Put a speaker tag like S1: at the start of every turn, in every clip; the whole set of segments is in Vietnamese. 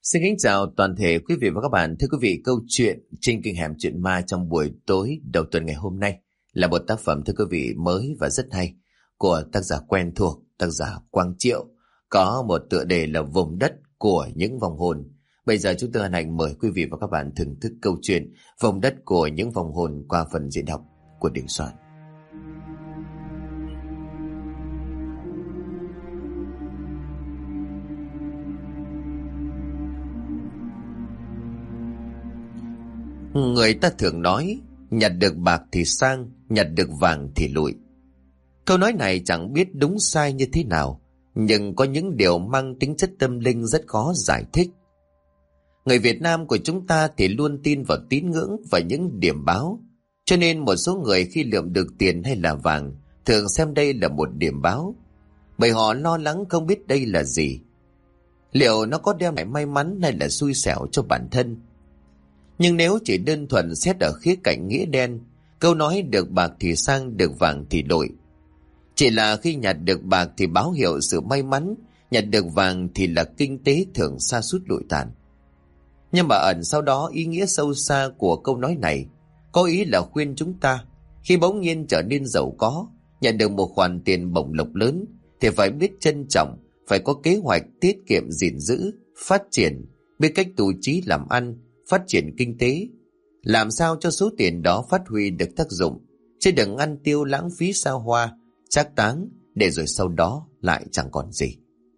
S1: Xin kính chào toàn thể quý vị và các bạn. Thưa quý vị, câu chuyện trên kênh Hẻm Chuyện Ma trong buổi tối đầu tuần ngày hôm nay là một tác phẩm thưa quý vị mới và rất hay của tác giả quen thuộc, tác giả Quang Triệu, có một tựa đề là Vùng Đất của Những Vong Hồn. Bây giờ chúng tôi hân hạnh mời quý vị và các bạn thưởng thức câu chuyện Vùng Đất của Những Vong Hồn qua phần diễn đọc của Đình Soạn. Người ta thường nói, nhặt được bạc thì sang, nhặt được vàng thì lụi. Câu nói này chẳng biết đúng sai như thế nào, nhưng có những điều mang tính chất tâm linh rất khó giải thích. Người Việt Nam của chúng ta thì luôn tin vào tín ngưỡng và những điểm báo, cho nên một số người khi lượm được tiền hay là vàng thường xem đây là một điểm báo, bởi họ lo lắng không biết đây là gì. Liệu nó có đem lại may mắn hay là xui xẻo cho bản thân? Nhưng nếu chỉ đơn thuần xét ở khía cạnh nghĩa đen, câu nói được bạc thì sang, được vàng thì lụi, chỉ là khi nhặt được bạc thì báo hiệu sự may mắn, nhặt được vàng thì là kinh tế thường sa sút lụi tàn. Nhưng mà ẩn sau đó ý nghĩa sâu xa của câu nói này có ý là khuyên chúng ta khi bỗng nhiên trở nên giàu có, nhận được một khoản tiền bổng lộc lớn thì phải biết trân trọng, phải có kế hoạch tiết kiệm gìn giữ, phát triển, biết cách tu chí làm ăn, phát triển kinh tế, làm sao cho số tiền đó phát huy được tác dụng, chứ đừng ăn tiêu lãng phí xa hoa, trác táng, để rồi sau đó lại chẳng còn gì.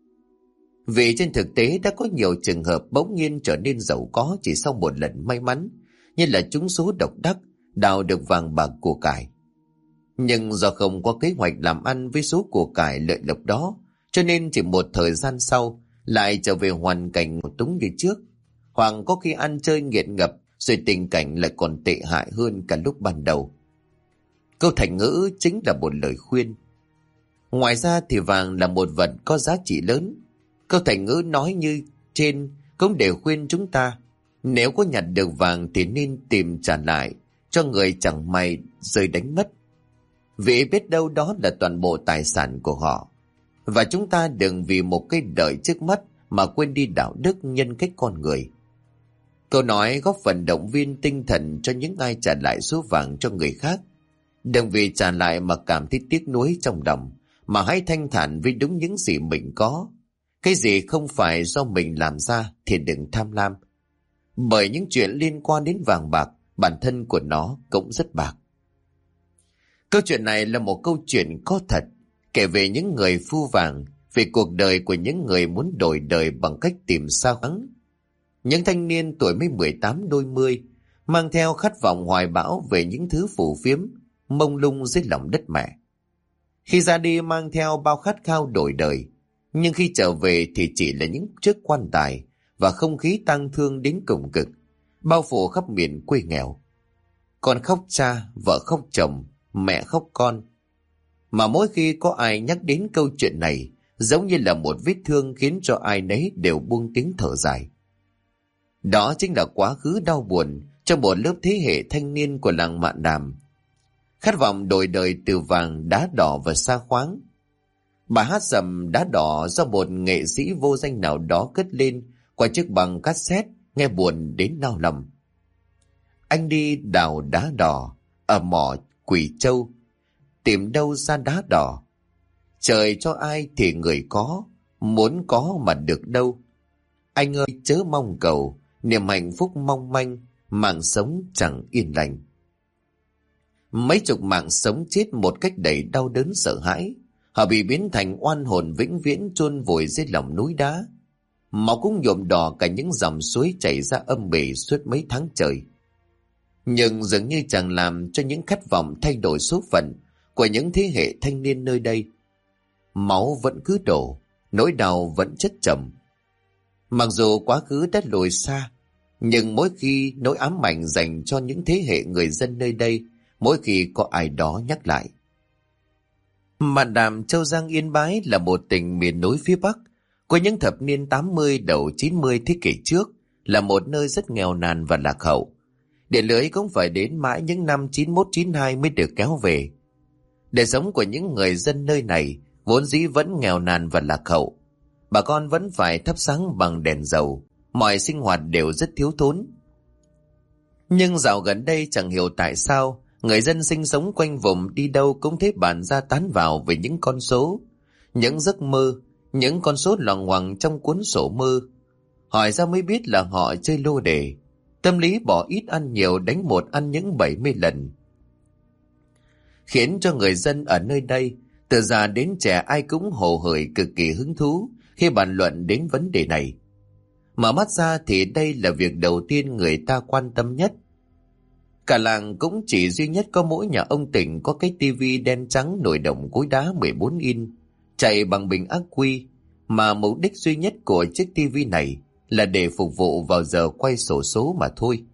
S1: Vì trên thực tế đã có nhiều trường hợp bỗng nhiên trở nên giàu có chỉ sau một lần may mắn, như là trúng số độc đắc, đào được vàng bạc của cải. Nhưng do không có kế hoạch làm ăn với số của cải lợi lộc đó, cho nên chỉ một thời gian sau lại trở về hoàn cảnh nghèo túng như trước, hoặc có khi ăn chơi nghiện ngập, rồi tình cảnh lại còn tệ hại hơn cả lúc ban đầu. Câu thành ngữ chính là một lời khuyên. Ngoài ra thì vàng là một vật có giá trị lớn. Câu thành ngữ nói như trên cũng để khuyên chúng ta, nếu có nhặt được vàng thì nên tìm trả lại cho người chẳng may rơi đánh mất, vì biết đâu đó là toàn bộ tài sản của họ. Và chúng ta đừng vì một cái đời trước mắt mà quên đi đạo đức nhân cách con người. Câu nói góp phần động viên tinh thần cho những ai trả lại số vàng cho người khác. Đừng vì trả lại mà cảm thấy tiếc nuối trong lòng, mà hãy thanh thản với đúng những gì mình có. Cái gì không phải do mình làm ra thì đừng tham lam, bởi những chuyện liên quan đến vàng bạc, bản thân của nó cũng rất bạc. Câu chuyện này là một câu chuyện có thật, kể về những người phu vàng, về cuộc đời của những người muốn đổi đời bằng cách tìm sao kháng. Những thanh niên tuổi mới 18 đôi mươi, mang theo khát vọng hoài bão về những thứ phù phiếm, mông lung dưới lòng đất mẹ. Khi ra đi mang theo bao khát khao đổi đời, nhưng khi trở về thì chỉ là những chiếc quan tài và không khí tang thương đến cùng cực, bao phủ khắp miền quê nghèo. Con khóc cha, vợ khóc chồng, mẹ khóc con. Mà mỗi khi có ai nhắc đến câu chuyện này, giống như là một vết thương khiến cho ai nấy đều buông tiếng thở dài. Đó chính là quá khứ đau buồn trong một lớp thế hệ thanh niên của làng Mạn Đàm, khát vọng đổi đời từ vàng, đá đỏ và sa khoáng. Bài hát Dầm Đá Đỏ do một nghệ sĩ vô danh nào đó cất lên qua chiếc băng cassette, nghe buồn đến nao lòng. Anh đi đào đá đỏ ở mỏ Quỷ Châu, tìm đâu ra đá đỏ. Trời cho ai thì người có, muốn có mà được đâu. Anh ơi chớ mong cầu, niềm hạnh phúc mong manh, mạng sống chẳng yên lành. Mấy chục mạng sống chết một cách đầy đau đớn sợ hãi. Họ bị biến thành oan hồn vĩnh viễn chôn vùi dưới lòng núi đá. Máu cũng nhuộm đỏ cả những dòng suối chảy ra âm bì suốt mấy tháng trời. Nhưng dường như chẳng làm cho những khát vọng thay đổi số phận của những thế hệ thanh niên nơi đây. Máu vẫn cứ đổ, nỗi đau vẫn chất chồng. Mặc dù quá khứ đã lùi xa, nhưng mỗi khi nỗi ám ảnh dành cho những thế hệ người dân nơi đây, mỗi khi có ai đó nhắc lại. Mạn Đàm, Châu Giang, Yên Bái là một tỉnh miền núi phía Bắc. Của những thập niên 80 đầu 90 thế kỷ trước, là một nơi rất nghèo nàn và lạc hậu. Điện lưới cũng phải đến mãi những năm 91-92 mới được kéo về. Đời sống của những người dân nơi này vốn dĩ vẫn nghèo nàn và lạc hậu. Bà con vẫn phải thắp sáng bằng đèn dầu. mọi sinh hoạt đều rất thiếu thốn. Nhưng dạo gần đây chẳng hiểu tại sao, người dân sinh sống quanh vùng đi đâu cũng thấy bàn ra tán vào về những con số, những giấc mơ, những con số loằng ngoằng trong cuốn sổ mơ. Hỏi ra mới biết là họ chơi lô đề, tâm lý bỏ ít ăn nhiều, đánh một ăn những 70 lần. Khiến cho người dân ở nơi đây, từ già đến trẻ ai cũng hồ hởi cực kỳ hứng thú khi bàn luận đến vấn đề này. Mở mắt ra thì đây là việc đầu tiên người ta quan tâm nhất. Cả làng cũng chỉ duy nhất có mỗi nhà ông Tỉnh có cái tivi đen trắng nồi đồng cối đá 14 inch, chạy bằng bình ắc quy, mà mục đích duy nhất của chiếc tivi này là để phục vụ vào giờ quay xổ số mà thôi.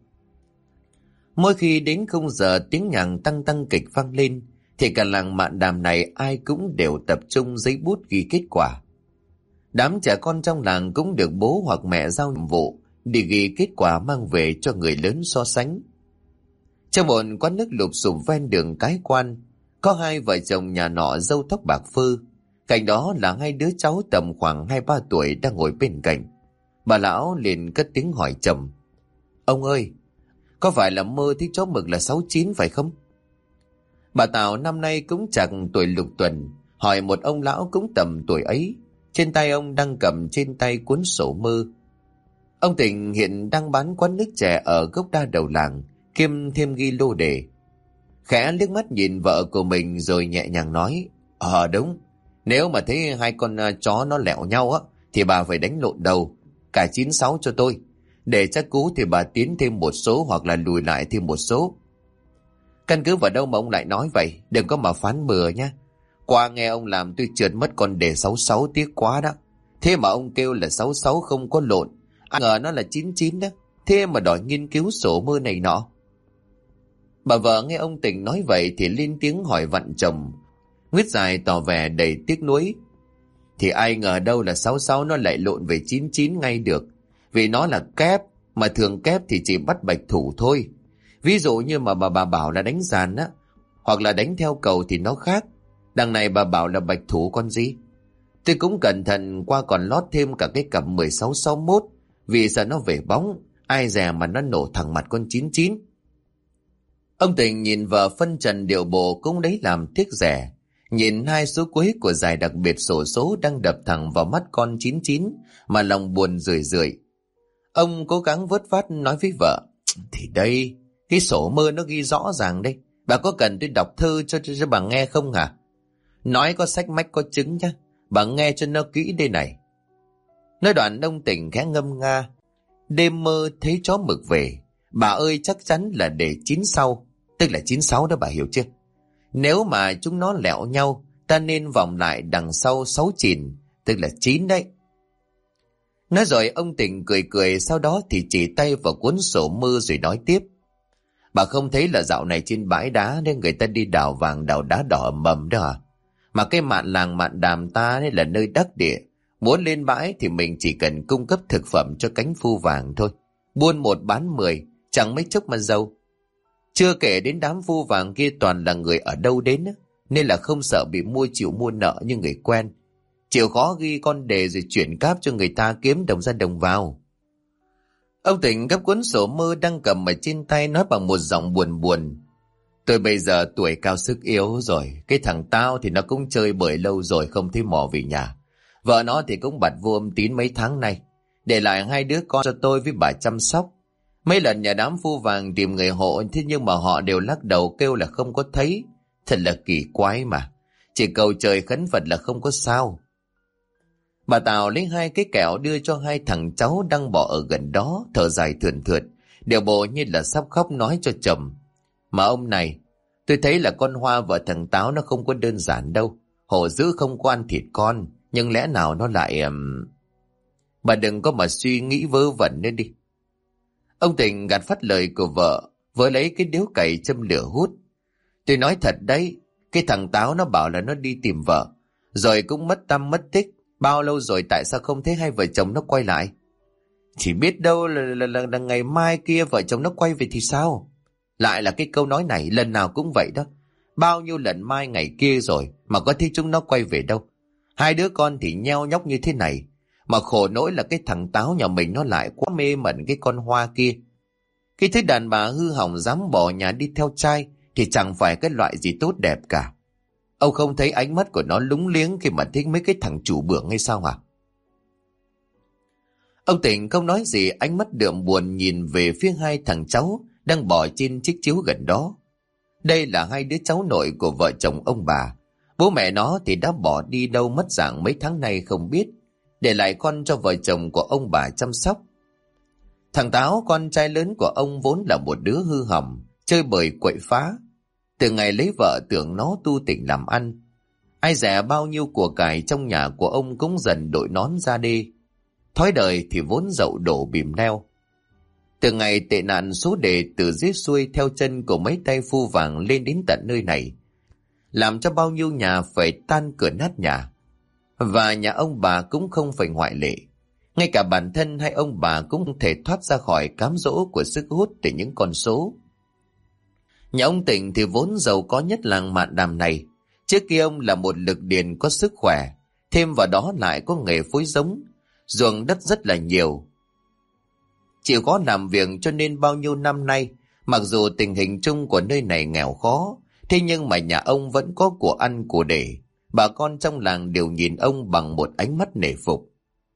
S1: Mỗi khi đến khung giờ tiếng nhạc tăng tăng kịch vang lên, thì cả làng Mạn Đàm này ai cũng đều tập trung giấy bút ghi kết quả. Đám trẻ con trong làng cũng được bố hoặc mẹ giao nhiệm vụ đi ghi kết quả mang về cho người lớn so sánh. Trong một quán nước lụp xụp ven đường Cái Quan, có hai vợ chồng nhà nọ râu tóc bạc phơ, cạnh đó là hai đứa cháu tầm khoảng 2-3 tuổi đang ngồi bên cạnh. Bà lão liền cất tiếng hỏi chồng: "Ông ơi, có phải là mơ thấy chó mực là 69 phải không?" Bà Tào năm nay cũng chẳng tuổi lục tuần, hỏi một ông lão cũng tầm tuổi ấy. Trên tay ông đang cầm trên tay cuốn sổ mơ. Ông Tình hiện đang bán quán nước chè ở gốc đa đầu làng, kiêm thêm ghi lô đề. Khẽ liếc mắt nhìn vợ của mình rồi nhẹ nhàng nói: Đúng, nếu mà thấy hai con chó nó lẹo nhau á thì bà phải đánh lộn đầu, cả 96 cho tôi. Để chắc cú thì bà tiến thêm một số hoặc là lùi lại thêm một số." "Căn cứ vào đâu mà ông lại nói vậy? Đừng có mà phán bừa nha. Qua nghe ông làm tôi trượt mất con đề 66, tiếc quá đó. Thế mà ông kêu là 66 không có lộn, ai ngờ nó là 99 đó. Thế mà đòi nghiên cứu sổ mơ này nọ." Bà vợ nghe ông Tình nói vậy thì lên tiếng hỏi vặn chồng, nguyết dài tỏ vẻ đầy tiếc nuối: "Thì ai ngờ đâu là 66 nó lại lộn về 99 ngay được. Vì nó là kép, mà thường kép thì chỉ bắt bạch thủ thôi. Ví dụ như mà bà bảo là đánh dàn á, hoặc là đánh theo cầu thì nó khác. Đằng này bà bảo là bạch thủ con gì. Tôi cũng cẩn thận qua còn lót thêm cả cái cặp 16-61, vì sợ nó về bóng, ai dè mà nó nổ thẳng mặt con 99. Ông Tình nhìn vợ phân trần điệu bộ cũng lấy làm tiếc rẻ. Nhìn hai số cuối của giải đặc biệt xổ số đang đập thẳng vào mắt con 99 mà lòng buồn rười rượi. Ông cố gắng vớt vát nói với vợ: "Thì đây, cái sổ mơ nó ghi rõ ràng đây. Bà có cần tôi đọc thư cho bà nghe không hả? Nói có sách mách có chứng nhá. Bà nghe cho nó kỹ đây này." Nói đoạn ông Tình khẽ ngâm nga: "Đêm mơ thấy chó mực về. Bà ơi chắc chắn là để 9 sau. Tức là 96 đó, bà hiểu chưa? Nếu mà chúng nó lẹo nhau, ta nên vòng lại đằng sau 6 chìn, tức là 9 đấy." Nói rồi ông Tình cười cười, sau đó thì chỉ tay vào cuốn sổ mơ rồi nói tiếp: "Bà không thấy là dạo này trên bãi đá nên người ta đi đào vàng đào đá đỏ ầm ầm đó à? Mà cái mạn làng Mạn Đàm ta đấy là nơi đắc địa. Muốn lên bãi thì mình chỉ cần cung cấp thực phẩm cho cánh phu vàng thôi. Buôn 1 bán 10, chẳng mấy chốc mà giàu. Chưa kể đến đám phu vàng kia toàn là người ở đâu đến á, nên là không sợ bị chịu mua nợ như người quen. Chịu khó ghi con đề rồi chuyển cáp cho người ta kiếm đồng ra đồng vào." Ông Tỉnh gấp cuốn sổ mơ đang cầm ở trên tay nói bằng một giọng buồn buồn: "Tôi bây giờ tuổi cao sức yếu rồi. Cái thằng tao thì nó cũng chơi bời lâu rồi không thấy mò về nhà. Vợ nó thì cũng bặt vô âm tín mấy tháng nay, để lại 2 đứa con cho tôi với bà chăm sóc. Mấy lần nhà đám phu vàng tìm người hộ, thế nhưng mà họ đều lắc đầu kêu là không có thấy. Thật là kỳ quái mà. Chỉ cầu trời khấn Phật là không có sao." Bà Tào lấy 2 cái kẹo đưa cho 2 thằng cháu đang bỏ ở gần đó, thở dài thườn thượt, điều bộ như là sắp khóc, nói cho chồng: "Mà ông này, tôi thấy là con Hoa vợ thằng Táo nó không có đơn giản đâu. Hổ dữ không có ăn thịt con, nhưng lẽ nào nó lại... Bà đừng có mà suy nghĩ vớ vẩn nữa đi." Ông Tình gạt phắt lời của vợ, với lấy cái điếu cày châm lửa hút: "Tôi nói thật đấy, cái thằng Táo nó bảo là nó đi tìm vợ, rồi cũng mất tăm mất tích. Bao lâu rồi tại sao không thấy hai vợ chồng nó quay lại? Chỉ biết đâu là ngày mai kia vợ chồng nó quay về thì sao?" Lại là cái câu nói này, lần nào cũng vậy đó. Bao nhiêu lần mai ngày kia rồi mà có thấy chúng nó quay về đâu. 2 đứa con thì nheo nhóc như thế này. Mà khổ nỗi là cái thằng Táo nhà mình nó lại quá mê mẩn cái con Hoa kia. Cái thứ đàn bà hư hỏng dám bỏ nhà đi theo trai thì chẳng phải cái loại gì tốt đẹp cả. Ông không thấy ánh mắt của nó lúng liếng khi mà thích mấy cái thằng chủ bưởng hay sao hả? Ông Tỉnh không nói gì, ánh mắt đượm buồn nhìn về phía hai thằng cháu đang bò trên chiếc chiếu gần đó. Đây là hai đứa cháu nội của vợ chồng ông bà. Bố mẹ nó thì đã bỏ đi đâu mất dạng mấy tháng nay không biết, để lại con cho vợ chồng của ông bà chăm sóc. Thằng Táo, con trai lớn của ông, vốn là một đứa hư hỏng, chơi bời quậy phá. Từ ngày lấy vợ tưởng nó tu tỉnh làm ăn. Ai dè bao nhiêu của cải trong nhà của ông cũng dần đội nón ra đi. Thói đời thì vốn dậu đổ bìm neo. Từ ngày tệ nạn số đề từ dưới xuôi theo chân của mấy tay phu vàng lên đến tận nơi này, làm cho bao nhiêu nhà phải tan cửa nát nhà. Và nhà ông bà cũng không phải ngoại lệ. Ngay cả bản thân hai ông bà cũng không thể thoát ra khỏi cám dỗ của sức hút từ những con số. Nhà ông Tỉnh thì vốn giàu có nhất làng Mạn Đàm này. Trước kia ông là một lực điền có sức khỏe, thêm vào đó lại có nghề phối giống, ruộng đất rất là nhiều. Chịu khó làm việc cho nên bao nhiêu năm nay, mặc dù tình hình chung của nơi này nghèo khó, thế nhưng mà nhà ông vẫn có của ăn của để. Bà con trong làng đều nhìn ông bằng một ánh mắt nể phục.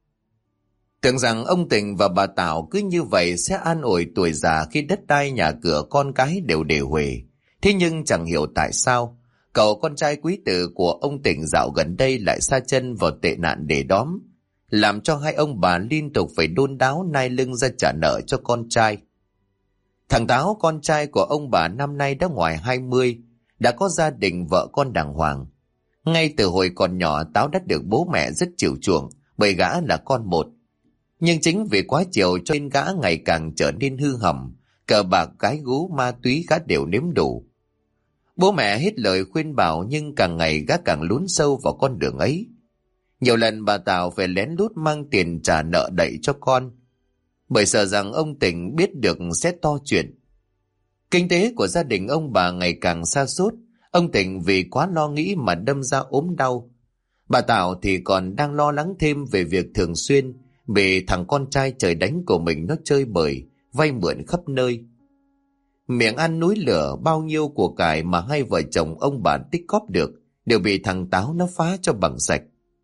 S1: Tưởng rằng ông Tình và bà Tảo cứ như vậy sẽ an ủi tuổi già khi đất đai nhà cửa con cái đều để huề. Thế nhưng chẳng hiểu tại sao, cậu con trai quý tử của ông Tình dạo gần đây lại sa chân vào tệ nạn để đóm, làm cho hai ông bà liên tục phải đôn đáo nai lưng ra trả nợ cho con trai. Thằng Táo, con trai của ông bà, năm nay đã ngoài 20, đã có gia đình vợ con đàng hoàng. Ngay từ hồi còn nhỏ, Táo đã được bố mẹ rất chiều chuộng, bởi gã là con một. Nhưng chính vì quá chiều cho nên gã ngày càng trở nên hư hỏng, cờ bạc gái gú ma túy gã đều nếm đủ. Bố mẹ hết lời khuyên bảo nhưng càng ngày gã càng lún sâu vào con đường ấy. Nhiều lần bà Tảo phải lén lút mang tiền trả nợ đậy cho con, bởi sợ rằng ông Tỉnh biết được sẽ to chuyện. Kinh tế của gia đình ông bà ngày càng sa sút, ông Tỉnh vì quá lo nghĩ mà đâm ra ốm đau. Bà Tảo thì còn đang lo lắng thêm về việc thường xuyên bị thằng con trai trời đánh của mình nó chơi bời, vay mượn khắp nơi. Miệng ăn núi lửa, bao nhiêu của cải mà hai vợ chồng ông bà tích cóp được đều bị thằng Táo nó phá cho bằng sạch.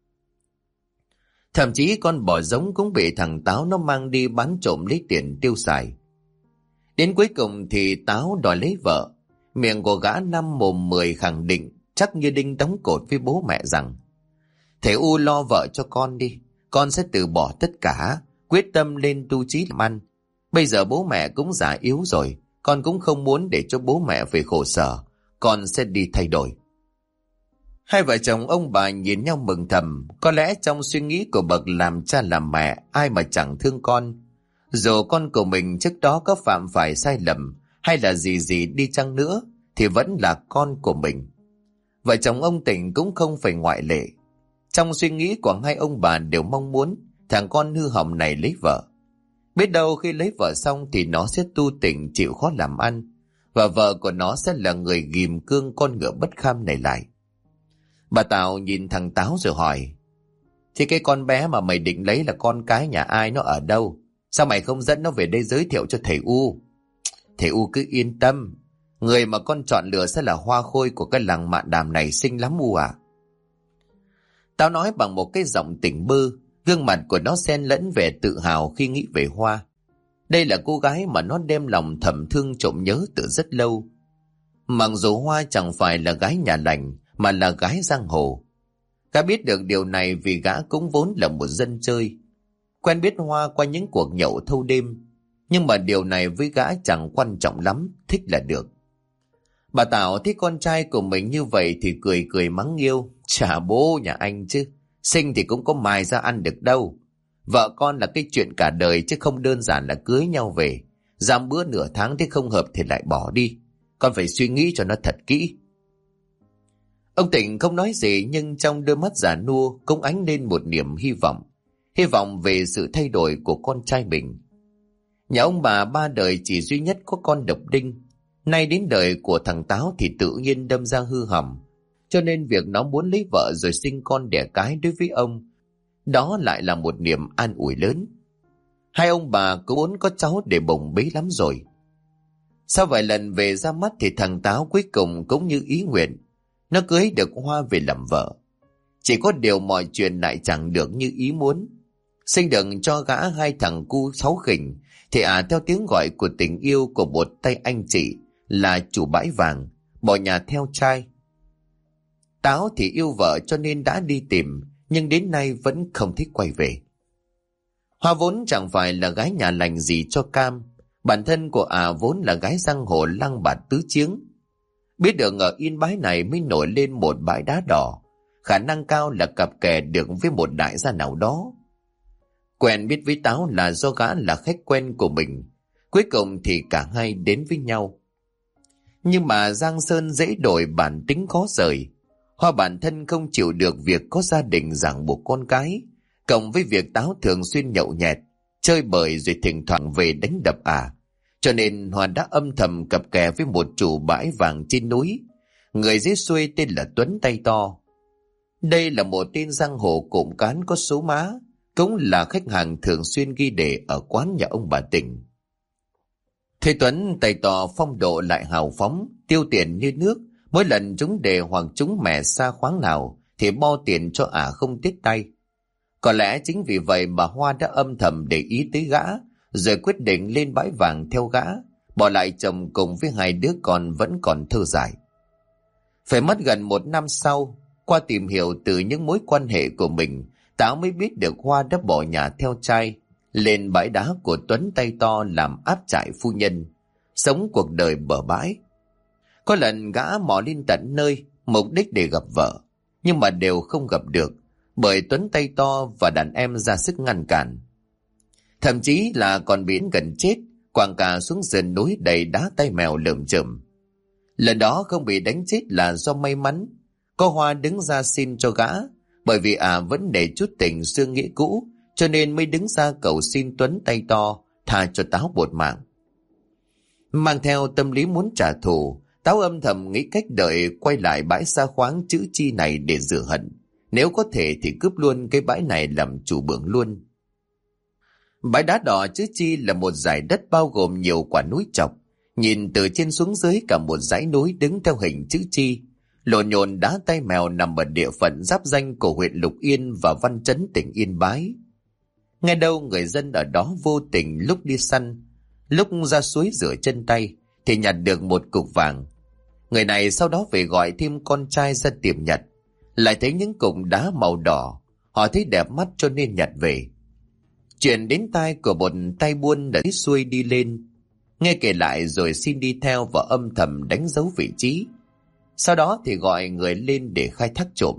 S1: Thậm chí con bò giống cũng bị thằng Táo nó mang đi bán trộm lấy tiền tiêu xài. Đến cuối cùng thì Táo đòi lấy vợ. Miệng của gã năm mồm 10 khẳng định chắc như đinh đóng cột với bố mẹ rằng: "Thầy U lo vợ cho con đi, con sẽ từ bỏ tất cả, quyết tâm lên tu chí làm ăn. Bây giờ bố mẹ cũng già yếu rồi, con cũng không muốn để cho bố mẹ phải khổ sở, con sẽ đi thay đổi." Hai vợ chồng ông bà nhìn nhau mừng thầm, có lẽ trong suy nghĩ của bậc làm cha làm mẹ, ai mà chẳng thương con. Dù con của mình trước đó có phạm phải sai lầm hay là gì đi chăng nữa thì vẫn là con của mình. Vợ chồng ông Tỉnh cũng không phải ngoại lệ. Trong suy nghĩ của hai ông bà đều mong muốn thằng con hư hỏng này lấy vợ. Biết đâu khi lấy vợ xong thì nó sẽ tu tỉnh, chịu khó làm ăn, và vợ của nó sẽ là người ghìm cương con ngựa bất kham này lại. Bà Tảo nhìn thằng Táo rồi hỏi: "Thì cái con bé mà mày định lấy là con cái nhà ai, nó ở đâu? Sao mày không dẫn nó về đây giới thiệu cho thầy U?" "Thầy U cứ yên tâm, người mà con chọn lựa sẽ là hoa khôi của cái làng Mạn Đàm này, xinh lắm U à." Tao nói bằng một cái giọng tỉnh bơ, gương mặt của nó xen lẫn vẻ tự hào khi nghĩ về Hoa. Đây là cô gái mà nó đem lòng thầm thương trộm nhớ từ rất lâu. Mặc dù Hoa chẳng phải là gái nhà lành mà là gái giang hồ. Gã biết được điều này vì gã cũng vốn là một dân chơi, quen biết Hoa qua những cuộc nhậu thâu đêm. Nhưng mà điều này với gã chẳng quan trọng lắm, thích là được. Bà Tảo thấy con trai của mình như vậy thì cười cười mắng nhiêu: "Chà bố nhà anh chứ, sinh thì cũng có mài ra ăn được đâu. Vợ con là cái chuyện cả đời chứ không đơn giản là cưới nhau về, dăm bữa nửa tháng thế không hợp thì lại bỏ đi. Con phải suy nghĩ cho nó thật kỹ." Ông Tỉnh không nói gì nhưng trong đôi mắt già nua cũng ánh lên một niềm hy vọng. Hy vọng về sự thay đổi của con trai mình. Nhà ông bà ba đời chỉ duy nhất có con độc đinh. Nay đến đời của thằng Táo thì tự nhiên đâm ra hư hỏng. Cho nên việc nó muốn lấy vợ rồi sinh con đẻ cái đối với ông đó lại là một niềm an ủi lớn. Hai ông bà cũng muốn có cháu để bồng bế lắm rồi. Sau vài lần về ra mắt thì thằng Táo cuối cùng cũng như ý nguyện. Nó cưới được Hoa về làm vợ. Chỉ có điều mọi chuyện lại chẳng được như ý muốn. Sinh được cho gã hai thằng cu sáu khỉnh thì theo tiếng gọi của tình yêu của một tay anh chị là chủ bãi vàng, bỏ nhà theo trai. Táo thì yêu vợ cho nên đã đi tìm, nhưng đến nay vẫn không thích quay về. Hoa vốn chẳng phải là gái nhà lành gì cho cam. Bản thân của vốn là gái giang hồ lăng bạt tứ chiếng. Biết được ở Yên Bái này mới nổi lên một bãi đá đỏ, khả năng cao là cặp kè được với một đại gia nào đó. Quen biết với Táo là do gã là khách quen của mình. Cuối cùng thì cả hai đến với nhau. Nhưng mà Giang Sơn dễ đổi, bản tính khó rời. Hoa bản thân không chịu được việc có gia đình ràng buộc con cái, cộng với việc Táo thường xuyên nhậu nhẹt, chơi bời rồi thỉnh thoảng về đánh đập cho nên Hoa đã âm thầm cặp kè với một chủ bãi vàng trên núi, người dưới xuôi tên là Tuấn Tay To. Đây là một tên giang hồ cộm cán có số má, cũng là khách hàng thường xuyên ghi đề ở quán nhà ông bà Tỉnh. Thầy Tuấn Tay To phong độ lại hào phóng, tiêu tiền như nước. Mỗi lần trúng đề hoặc trúng mẹ xa khoáng nào thì bo tiền cho không tiếc tay. Có lẽ chính vì vậy mà Hoa đã âm thầm để ý tới gã, rồi quyết định lên bãi vàng theo gã, bỏ lại chồng cùng với hai đứa con vẫn còn thơ dại. Phải mất gần 1 năm sau, qua tìm hiểu từ những mối quan hệ của mình, Táo mới biết được Hoa đã bỏ nhà theo trai, lên bãi đá của Tuấn Tay To làm áp trại phu nhân, sống cuộc đời bờ bãi. Có lần gã mò lên tận nơi, mục đích để gặp vợ, nhưng mà đều không gặp được, bởi Tuấn Tay To và đàn em ra sức ngăn cản. Thậm chí là còn bị gần chết, quàng cả xuống sườn núi đầy đá tay mèo lởm chởm. Lần đó không bị đánh chết là do may mắn, có Hoa đứng ra xin cho gã, bởi vì vẫn để chút tình xưa nghĩa cũ, cho nên mới đứng ra cầu xin Tuấn Tay To tha cho Táo một mạng. Mang theo tâm lý muốn trả thù, Táo âm thầm nghĩ cách đợi quay lại bãi xa khoáng chữ Chi này để rửa hận. Nếu có thể thì cướp luôn cái bãi này làm chủ bưởng luôn. Bãi đá đỏ chữ Chi là một dải đất bao gồm nhiều quả núi chọc. Nhìn từ trên xuống dưới cả một dãy núi đứng theo hình chữ Chi. Lộn nhộn đá tay mèo nằm ở địa phận giáp danh của huyện Lục Yên và Văn Chấn tỉnh Yên Bái. Nghe đâu người dân ở đó vô tình lúc đi săn, lúc ra suối rửa chân tay thì nhặt được một cục vàng. Người này sau đó về gọi thêm con trai ra tìm nhặt, lại thấy những cục đá màu đỏ, họ thấy đẹp mắt cho nên nhặt về. Chuyện đến tai của một tay buôn đã xuôi đi lên, nghe kể lại rồi xin đi theo và âm thầm đánh dấu vị trí. Sau đó thì gọi người lên để khai thác trộm.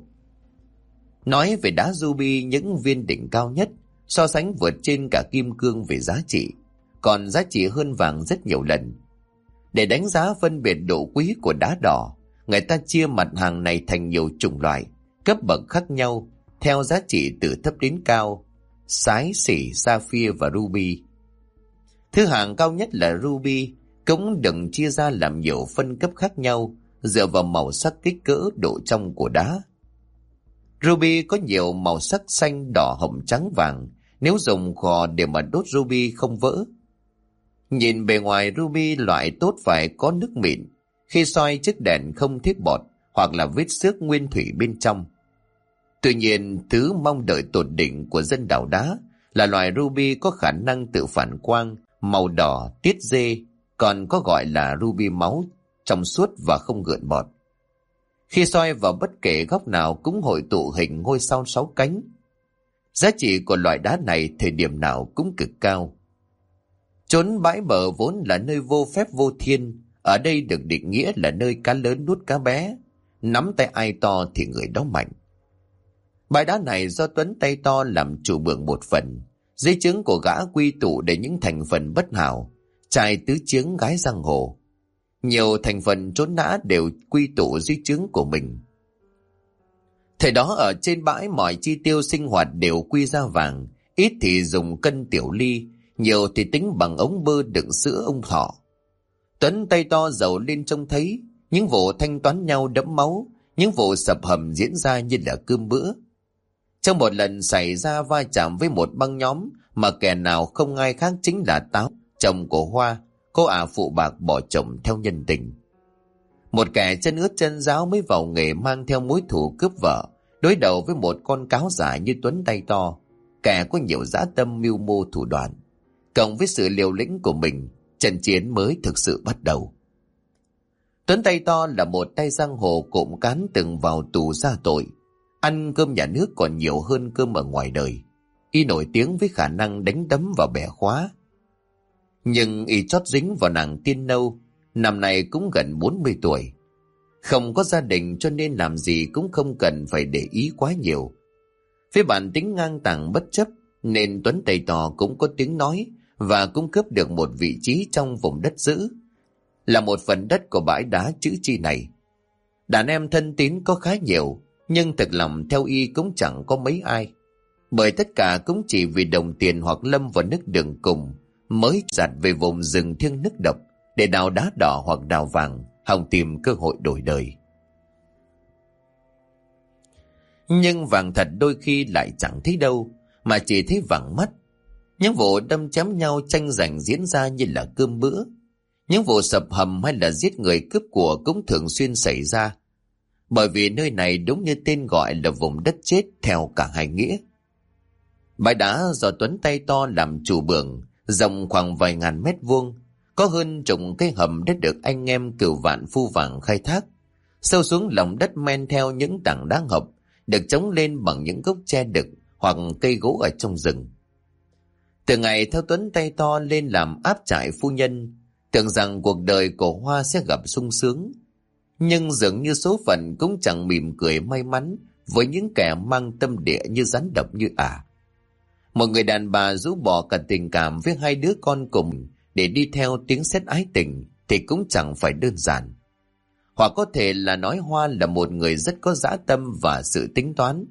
S1: Nói về đá ruby, những viên đỉnh cao nhất so sánh vượt trên cả kim cương về giá trị, còn giá trị hơn vàng rất nhiều lần. Để đánh giá phân biệt độ quý của đá đỏ, người ta chia mặt hàng này thành nhiều chủng loại, cấp bậc khác nhau, theo giá trị từ thấp đến cao: sái, xỉ, sapphire và ruby. Thứ hạng cao nhất là ruby, cũng được chia ra làm nhiều phân cấp khác nhau, dựa vào màu sắc, kích cỡ, độ trong của đá. Ruby có nhiều màu sắc xanh, đỏ, hồng, trắng, vàng, nếu dùng khò để mà đốt ruby không vỡ. Nhìn bề ngoài ruby loại tốt phải có nước mịn, khi soi chiếc đèn không thấy bọt hoặc là vết xước nguyên thủy bên trong. Tuy nhiên, thứ mong đợi tột đỉnh của dân đào đá là loại ruby có khả năng tự phản quang, màu đỏ, tiết dê, còn có gọi là ruby máu, trong suốt và không gợn bọt. Khi soi vào bất kể góc nào cũng hội tụ hình ngôi sao 6 cánh. Giá trị của loại đá này thời điểm nào cũng cực cao. Chốn bãi bờ vốn là nơi vô phép vô thiên, ở đây được định nghĩa là nơi cá lớn nuốt cá bé, nắm tay ai to thì người đó mạnh. Bãi đá này do Tuấn Tay To làm chủ bưởng một phần, dưới trướng của gã quy tụ để những thành phần bất hảo, trai tứ chiếng gái giang hồ. Nhiều thành phần trốn nã đều quy tụ dưới trướng của mình. Thời đó ở trên bãi mọi chi tiêu sinh hoạt đều quy ra vàng, ít thì dùng cân tiểu ly, nhiều thì tính bằng ống bơ đựng sữa ông thọ. Tuấn Tay To giàu lên trông thấy, những vụ thanh toán nhau đẫm máu, những vụ sập hầm diễn ra như là cơm bữa. Trong một lần xảy ra va chạm với một băng nhóm mà kẻ nào không ai khác chính là Táo, chồng của Hoa, cô ả phụ bạc bỏ chồng theo nhân tình. Một kẻ chân ướt chân ráo mới vào nghề mang theo mối thù cướp vợ, đối đầu với một con cáo giả như Tuấn tay to, kẻ có nhiều dã tâm mưu mô thủ đoạn. Cộng với sự liều lĩnh của mình, trận chiến mới thực sự bắt đầu. Tuấn tay to là một tay giang hồ cộm cán từng vào tù ra tội, ăn cơm nhà nước còn nhiều hơn cơm ở ngoài đời. Y nổi tiếng với khả năng đánh đấm vào bẻ khóa. Nhưng y chót dính vào nàng Tiên Nâu, năm nay cũng gần 40 tuổi. Không có gia đình cho nên làm gì cũng không cần phải để ý quá nhiều. Với bản tính ngang tàng bất chấp nên Tuấn tay to cũng có tiếng nói và cũng cướp được một vị trí trong vùng đất giữ, là một phần đất của bãi đá chữ chi này. Đàn em thân tín có khá nhiều, nhưng thực lòng theo y cũng chẳng có mấy ai, bởi tất cả cũng chỉ vì đồng tiền hoặc lâm vào nước đường cùng mới giặt về vùng rừng thiêng nước độc để đào đá đỏ hoặc đào vàng, hòng tìm cơ hội đổi đời. Nhưng vàng thật đôi khi lại chẳng thấy đâu, mà chỉ thấy vàng mắt. Những vụ đâm chém nhau tranh giành diễn ra như là cơm bữa. Những vụ sập hầm hay là giết người cướp của cũng thường xuyên xảy ra, bởi vì nơi này đúng như tên gọi là vùng đất chết theo cả hai nghĩa. Bãi đá do Tuấn tay to làm chủ bưởng, rộng khoảng vài ngàn mét vuông, có hơn chục cái hầm đã được anh em cửu vạn phu vàng khai thác. Sâu xuống lòng đất men theo những tảng đá ngọc, được chống lên bằng những gốc tre đực hoặc cây gỗ ở trong rừng. Từ ngày theo Tuấn tay to lên làm áp trại phu nhân, tưởng rằng cuộc đời của Hoa sẽ gặp sung sướng. Nhưng dường như số phận cũng chẳng mỉm cười may mắn với những kẻ mang tâm địa như rắn độc như ả. Một người đàn bà rũ bỏ cả tình cảm với hai đứa con cùng để đi theo tiếng sét ái tình thì cũng chẳng phải đơn giản. Hoặc có thể là nói Hoa là một người rất có dã tâm và sự tính toán.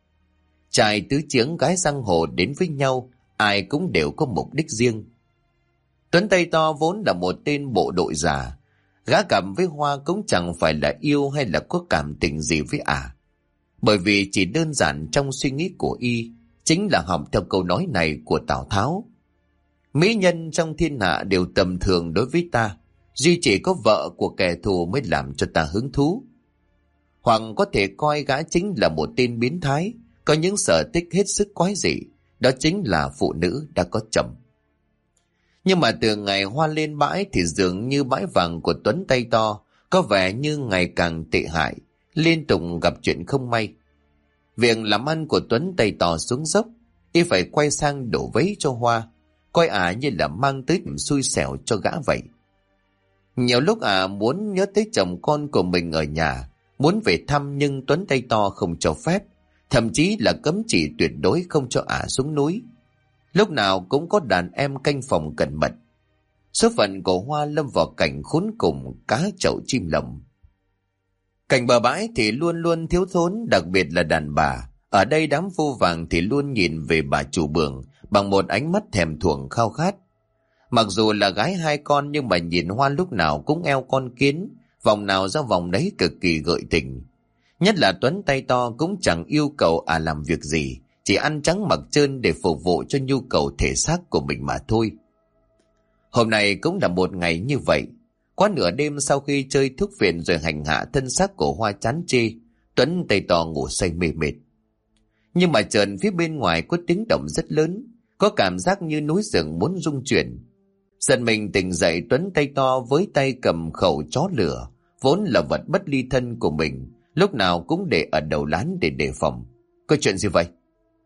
S1: Trai tứ chiếng gái giang hồ đến với nhau, ai cũng đều có mục đích riêng. Tuấn tay to vốn là một tên bộ đội già, gã cảm với Hoa cũng chẳng phải là yêu hay là có cảm tình gì với ả, bởi vì chỉ đơn giản trong suy nghĩ của y chính là học theo câu nói này của Tào Tháo: mỹ nhân trong thiên hạ đều tầm thường đối với ta, duy chỉ có vợ của kẻ thù mới làm cho ta hứng thú. Hoặc có thể coi gã chính là một tên biến thái, có những sở thích hết sức quái dị, đó chính là phụ nữ đã có chồng. Nhưng mà từ ngày Hoa lên bãi thì dường như bãi vàng của Tuấn tay to có vẻ như ngày càng tệ hại, liên tục gặp chuyện không may. Việc làm ăn của Tuấn tay to xuống dốc, y phải quay sang đổ vấy cho Hoa, coi ả như là mang tới niềm xui xẻo cho gã vậy. Nhiều lúc ả muốn nhớ tới chồng con của mình ở nhà, muốn về thăm, nhưng Tuấn tay to không cho phép, thậm chí là cấm chỉ tuyệt đối không cho ả xuống núi. Lúc nào cũng có đàn em canh phòng cẩn mật. Số phận của Hoa lâm vào cảnh khốn cùng cá chậu chim lồng. Cảnh bờ bãi thì luôn luôn thiếu thốn, đặc biệt là đàn bà. Ở đây đám phu vàng thì luôn nhìn về bà chủ bưởng bằng một ánh mắt thèm thuồng khao khát. Mặc dù là gái hai con nhưng mà nhìn Hoa lúc nào cũng eo con kiến, vòng nào ra vòng đấy cực kỳ gợi tình. Nhất là Tuấn tay to cũng chẳng yêu cầu ả làm việc gì, chỉ ăn trắng mặc trơn để phục vụ cho nhu cầu thể xác của mình mà thôi. Hôm nay cũng là một ngày như vậy. Quá nửa đêm sau khi chơi thuốc phiện rồi hành hạ thân xác của Hoa chán chê, Tuấn tay to ngủ say mê mệt. Nhưng mà chợt phía bên ngoài có tiếng động rất lớn, có cảm giác như núi rừng muốn rung chuyển. Giật mình tỉnh dậy, Tuấn tay to với tay cầm khẩu chó lửa, vốn là vật bất ly thân của mình, lúc nào cũng để ở đầu lán để đề phòng. Có chuyện gì vậy?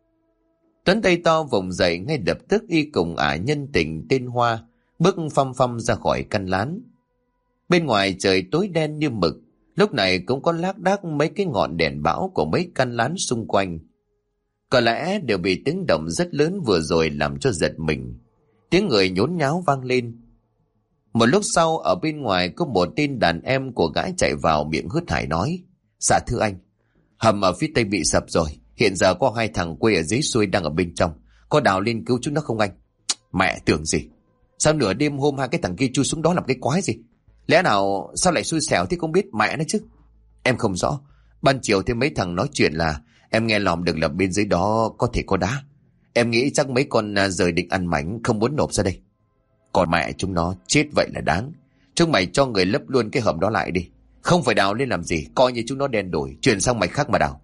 S1: Tuấn tay to vùng dậy, ngay lập tức y cùng ả nhân tình tên Hoa bước phăm phăm ra khỏi căn lán. Bên ngoài trời tối đen như mực, lúc này cũng có lác đác mấy cái ngọn đèn bão của mấy căn lán xung quanh. Có lẽ đều bị tiếng động rất lớn vừa rồi làm cho giật mình. Tiếng người nhốn nháo vang lên. Một lúc sau, ở bên ngoài có một tên đàn em của gái chạy vào, miệng hớt hải nói: Dạ thưa anh, hầm ở phía tây bị sập rồi, hiện giờ có hai thằng quê ở dưới xuôi đang ở bên trong, có đào lên cứu chúng nó không anh? Mẹ tưởng gì, sao nửa đêm hôm hai cái thằng kia chui xuống đó làm cái quái gì? Lẽ nào sao lại xui xẻo thì không biết mẹ nó chứ. Em không rõ, ban chiều thì mấy thằng nói chuyện là Em nghe lòm được là bên dưới đó có thể có đá. Em nghĩ chắc mấy con rời định ăn mảnh không muốn nộp ra đây. Còn mẹ chúng nó chết vậy là đáng. Chúng mày cho người lấp luôn cái hầm đó lại đi. Không phải đào lên làm gì, coi như chúng nó đen đổi, chuyển sang mạch khác mà đào.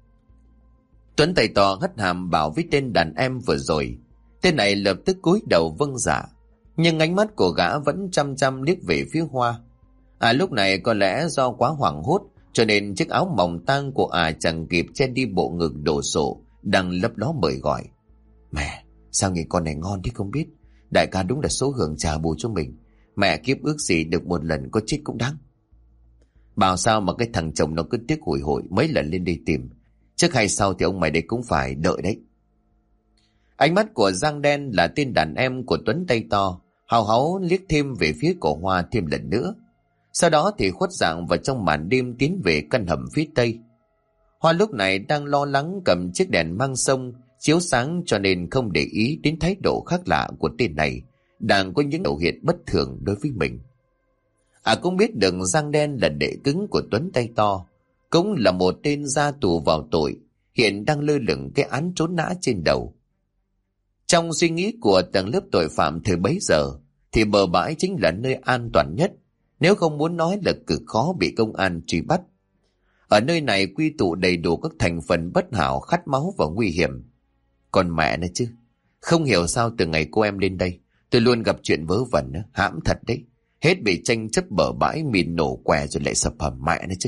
S1: Tuấn tay to hất hàm bảo với tên đàn em vừa rồi. Tên này lập tức cúi đầu vâng dạ. Nhưng ánh mắt của gã vẫn chăm chăm liếc về phía Hoa. Lúc này có lẽ do quá hoảng hốt, cho nên chiếc áo mỏng tang của chẳng kịp che đi bộ ngực đổ sộ đang lấp ló mời gọi. Mẹ, sao nghề con này ngon thế không biết. Đại ca đúng là số hưởng trả bù cho mình. Mẹ kiếp ước gì được một lần có chết cũng đáng. Bảo sao mà cái thằng chồng nó cứ tiếc hủi hội mấy lần lên đây tìm. Trước hay sau thì ông mày đây cũng phải đợi đấy. Ánh mắt của Giang Đen là tên đàn em của Tuấn tay to, hào háo liếc thêm về phía cổ Hoa thêm lần nữa. Sau đó thì khuất dạng vào trong màn đêm tiến về căn hầm phía tây. Hoa lúc này đang lo lắng cầm chiếc đèn mang sông chiếu sáng, cho nên không để ý đến thái độ khác lạ của tên này đang có những biểu hiện bất thường đối với mình. Cũng biết được Giang Đen là đệ cứng của Tuấn tay to, cũng là một tên ra tù vào tội, hiện đang lơ lửng cái án trốn nã trên đầu. Trong suy nghĩ của tầng lớp tội phạm thời bấy giờ thì bờ bãi chính là nơi an toàn nhất, nếu không muốn nói là cực khó bị công an truy bắt. Ở nơi này quy tụ đầy đủ các thành phần bất hảo, khát máu và nguy hiểm. Còn mẹ nữa chứ, không hiểu sao từ ngày cô em lên đây tôi luôn gặp chuyện vớ vẩn, hãm thật đấy. Hết bị tranh chấp bờ bãi, mìn nổ què rồi lại sập hầm mẹ nữa chứ.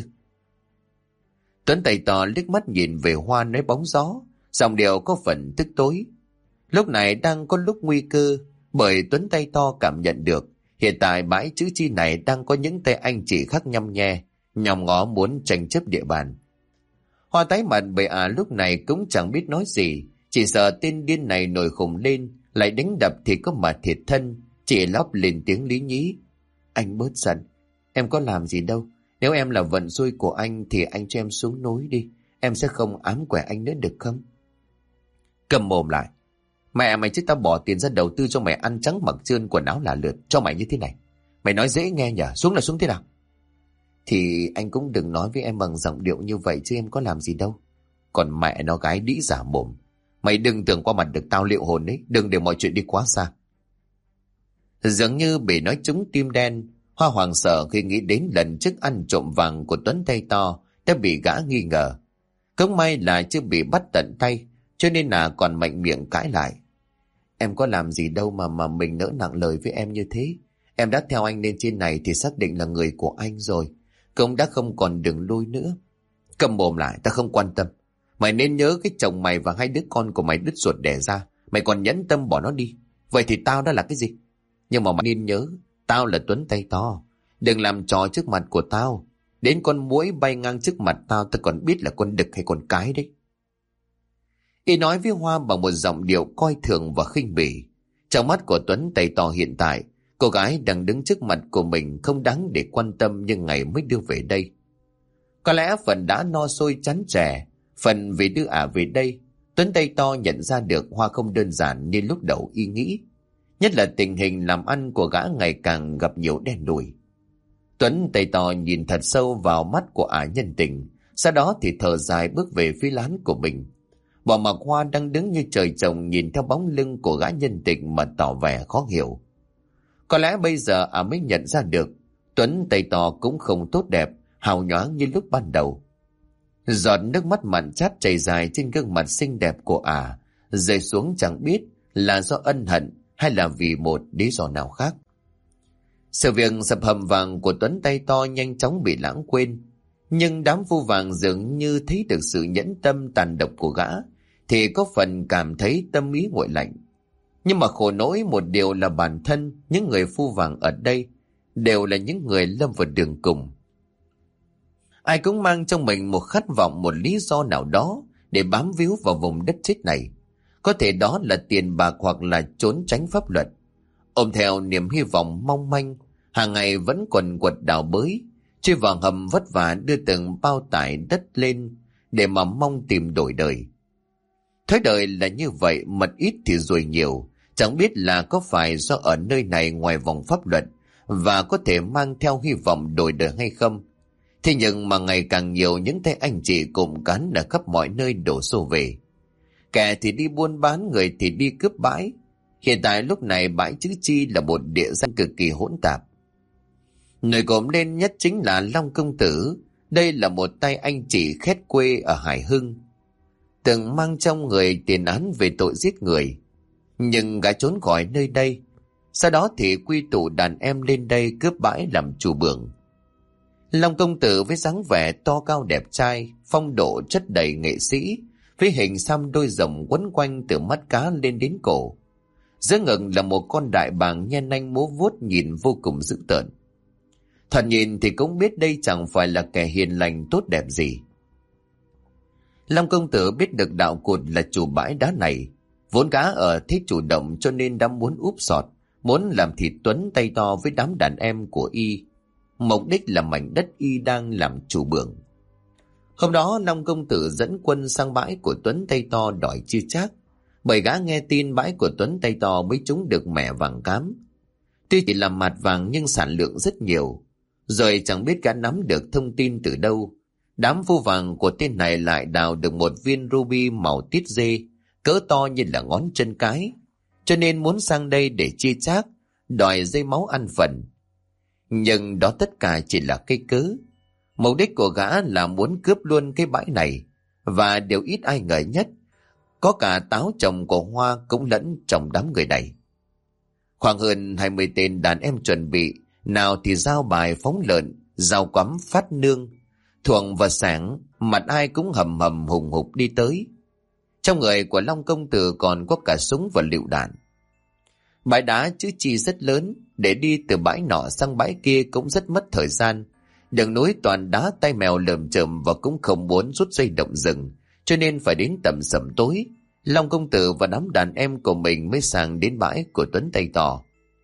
S1: Tuấn tay to liếc mắt nhìn về Hoa nói bóng gió, giọng điệu có phần tức tối. Lúc này đang có lúc nguy cơ, bởi Tuấn tay to cảm nhận được hiện tại bãi chữ chi này đang có những tay anh chị khác nhăm nhe, nhòm ngó muốn tranh chấp địa bàn. Hoa tái mặt bởi lúc này cũng chẳng biết nói gì, chỉ sợ tên điên này nổi khùng lên, lại đánh đập thì có mà thiệt thân, chỉ lóp lên tiếng lý nhí. Anh bớt giận, em có làm gì đâu. Nếu em là vận xui của anh thì anh cho em xuống núi đi, em sẽ không ám quẻ anh nữa được không? Cầm mồm lại. Mẹ mày chứ tao bỏ tiền ra đầu tư cho mày ăn trắng mặc trơn quần áo là lượt cho mày như thế này. Mày nói dễ nghe nhỉ, xuống là xuống thế nào? Thì anh cũng đừng nói với em bằng giọng điệu như vậy chứ em có làm gì đâu. Còn mẹ nó gái đĩ giả mồm. Mày đừng tưởng qua mặt được tao liệu hồn đấy, đừng để mọi chuyện đi quá xa. Dường như bị nói trúng tim đen, Hoa hoàng sợ khi nghĩ đến lần trước ăn trộm vàng của Tuấn tay to đã bị gã nghi ngờ. Cũng may là chưa bị bắt tận tay, cho nên là còn mạnh miệng cãi lại. Em có làm gì đâu mà mình nỡ nặng lời với em như thế. Em đã theo anh lên trên này thì xác định là người của anh rồi. Cũng đã không còn đường lui nữa. Cầm mồm lại, ta không quan tâm. Mày nên nhớ cái chồng mày và hai đứa con của mày đứt ruột đẻ ra. Mày còn nhẫn tâm bỏ nó đi. Vậy thì tao đã là cái gì? Nhưng mà mày nên nhớ, tao là Tuấn tay to. Đừng làm trò trước mặt của tao. Đến con muỗi bay ngang trước mặt tao còn biết là con đực hay con cái đấy. Y nói với Hoa bằng một giọng điệu coi thường và khinh bỉ. Trong mắt của Tuấn tay to hiện tại, cô gái đang đứng trước mặt của mình không đáng để quan tâm như ngày mới đưa về đây. Có lẽ phần đã no sôi chán trẻ, phần vì đưa về đây, Tuấn tay to nhận ra được Hoa không đơn giản như lúc đầu y nghĩ. Nhất là tình hình làm ăn của gã ngày càng gặp nhiều đen đủi. Tuấn tay to nhìn thật sâu vào mắt của nhân tình, sau đó thì thở dài bước về phía lán của mình. Bỏ mặc Hoa đang đứng như trời trồng nhìn theo bóng lưng của gã nhân tình mà tỏ vẻ khó hiểu. Có lẽ bây giờ mới nhận ra được Tuấn tay to cũng không tốt đẹp, hào nhoáng như lúc ban đầu. Giọt nước mắt mặn chát chảy dài trên gương mặt xinh đẹp của rơi xuống chẳng biết là do ân hận hay là vì một lý do nào khác. Sự việc sập hầm vàng của Tuấn tay to nhanh chóng bị lãng quên, nhưng đám phu vàng dường như thấy được sự nhẫn tâm tàn độc của gã, thì có phần cảm thấy tâm ý nguội lạnh. Nhưng mà khổ nỗi một điều là bản thân những người phu vàng ở đây đều là những người lâm vào đường cùng. Ai cũng mang trong mình một khát vọng, một lý do nào đó để bám víu vào vùng đất chết này. Có thể đó là tiền bạc hoặc là trốn tránh pháp luật. Ôm theo niềm hy vọng mong manh, hàng ngày vẫn quần quật đào bới, chui vào hầm vất vả đưa từng bao tải đất lên để mà mong tìm đổi đời. Thế đời là như vậy, mật ít thì ruồi nhiều, chẳng biết là có phải do ở nơi này ngoài vòng pháp luật và có thể mang theo hy vọng đổi đời hay không. Thế nhưng mà ngày càng nhiều những tay anh chị cùng cán ở khắp mọi nơi đổ xô về. Kẻ thì đi buôn bán, người thì đi cướp bãi. Hiện tại lúc này bãi Chữ Chi là một địa danh cực kỳ hỗn tạp. Nổi cộm lên nhất chính là Long công tử. Đây là một tay anh chị khét quê ở Hải Hưng, từng mang trong người tiền án về tội giết người, nhưng gã trốn khỏi nơi đây. Sau đó thì quy tụ đàn em lên đây cướp bãi làm chủ bưởng. Long công tử với dáng vẻ to cao đẹp trai, phong độ chất đầy nghệ sĩ, với hình xăm đôi rồng quấn quanh từ mắt cá lên đến cổ. Giữa ngực là một con đại bàng nhen nanh múa vuốt nhìn vô cùng dữ tợn. Thoạt nhìn thì cũng biết đây chẳng phải là kẻ hiền lành tốt đẹp gì. Long công tử biết được đạo cụt là chủ bãi đá này, vốn gã ở thế chủ động cho nên đã muốn úp sọt, muốn làm thịt Tuấn tay to với đám đàn em của y. Mục đích là mảnh đất y đang làm chủ bưởng. Hôm đó Long công tử dẫn quân sang bãi của Tuấn tay to đòi chia chác, bởi gã nghe tin bãi của Tuấn tay to mới trúng được mẻ vàng cám. Tuy chỉ là mạt vàng nhưng sản lượng rất nhiều. Rồi chẳng biết gã nắm được thông tin từ đâu, đám phu vàng của tên này lại đào được một viên ruby màu tít dê, cỡ to như là ngón chân cái, cho nên muốn sang đây để chia chác, đòi dây máu ăn phần. Nhưng đó tất cả chỉ là cái cớ. Mục đích của gã là muốn cướp luôn cái bãi này, và điều ít ai ngờ nhất, có cả táo chồng của Hoa cũng lẫn trong đám người này. Khoảng hơn 20 tên đàn em chuẩn bị, nào thì giao bài phóng lợn, giao quắm phát nương, thuồng và sáng, mặt ai cũng hầm hầm hùng hục đi tới. Trong người của Long công tử còn có cả súng và lựu đạn. Bãi đá Chữ Chi rất lớn, để đi từ bãi nọ sang bãi kia cũng rất mất thời gian. Đường núi toàn đá tay mèo lởm chởm và cũng không muốn rút dây động rừng, cho nên phải đến tầm sẩm tối, Long công tử và đám đàn em của mình mới sang đến bãi của Tuấn tay to.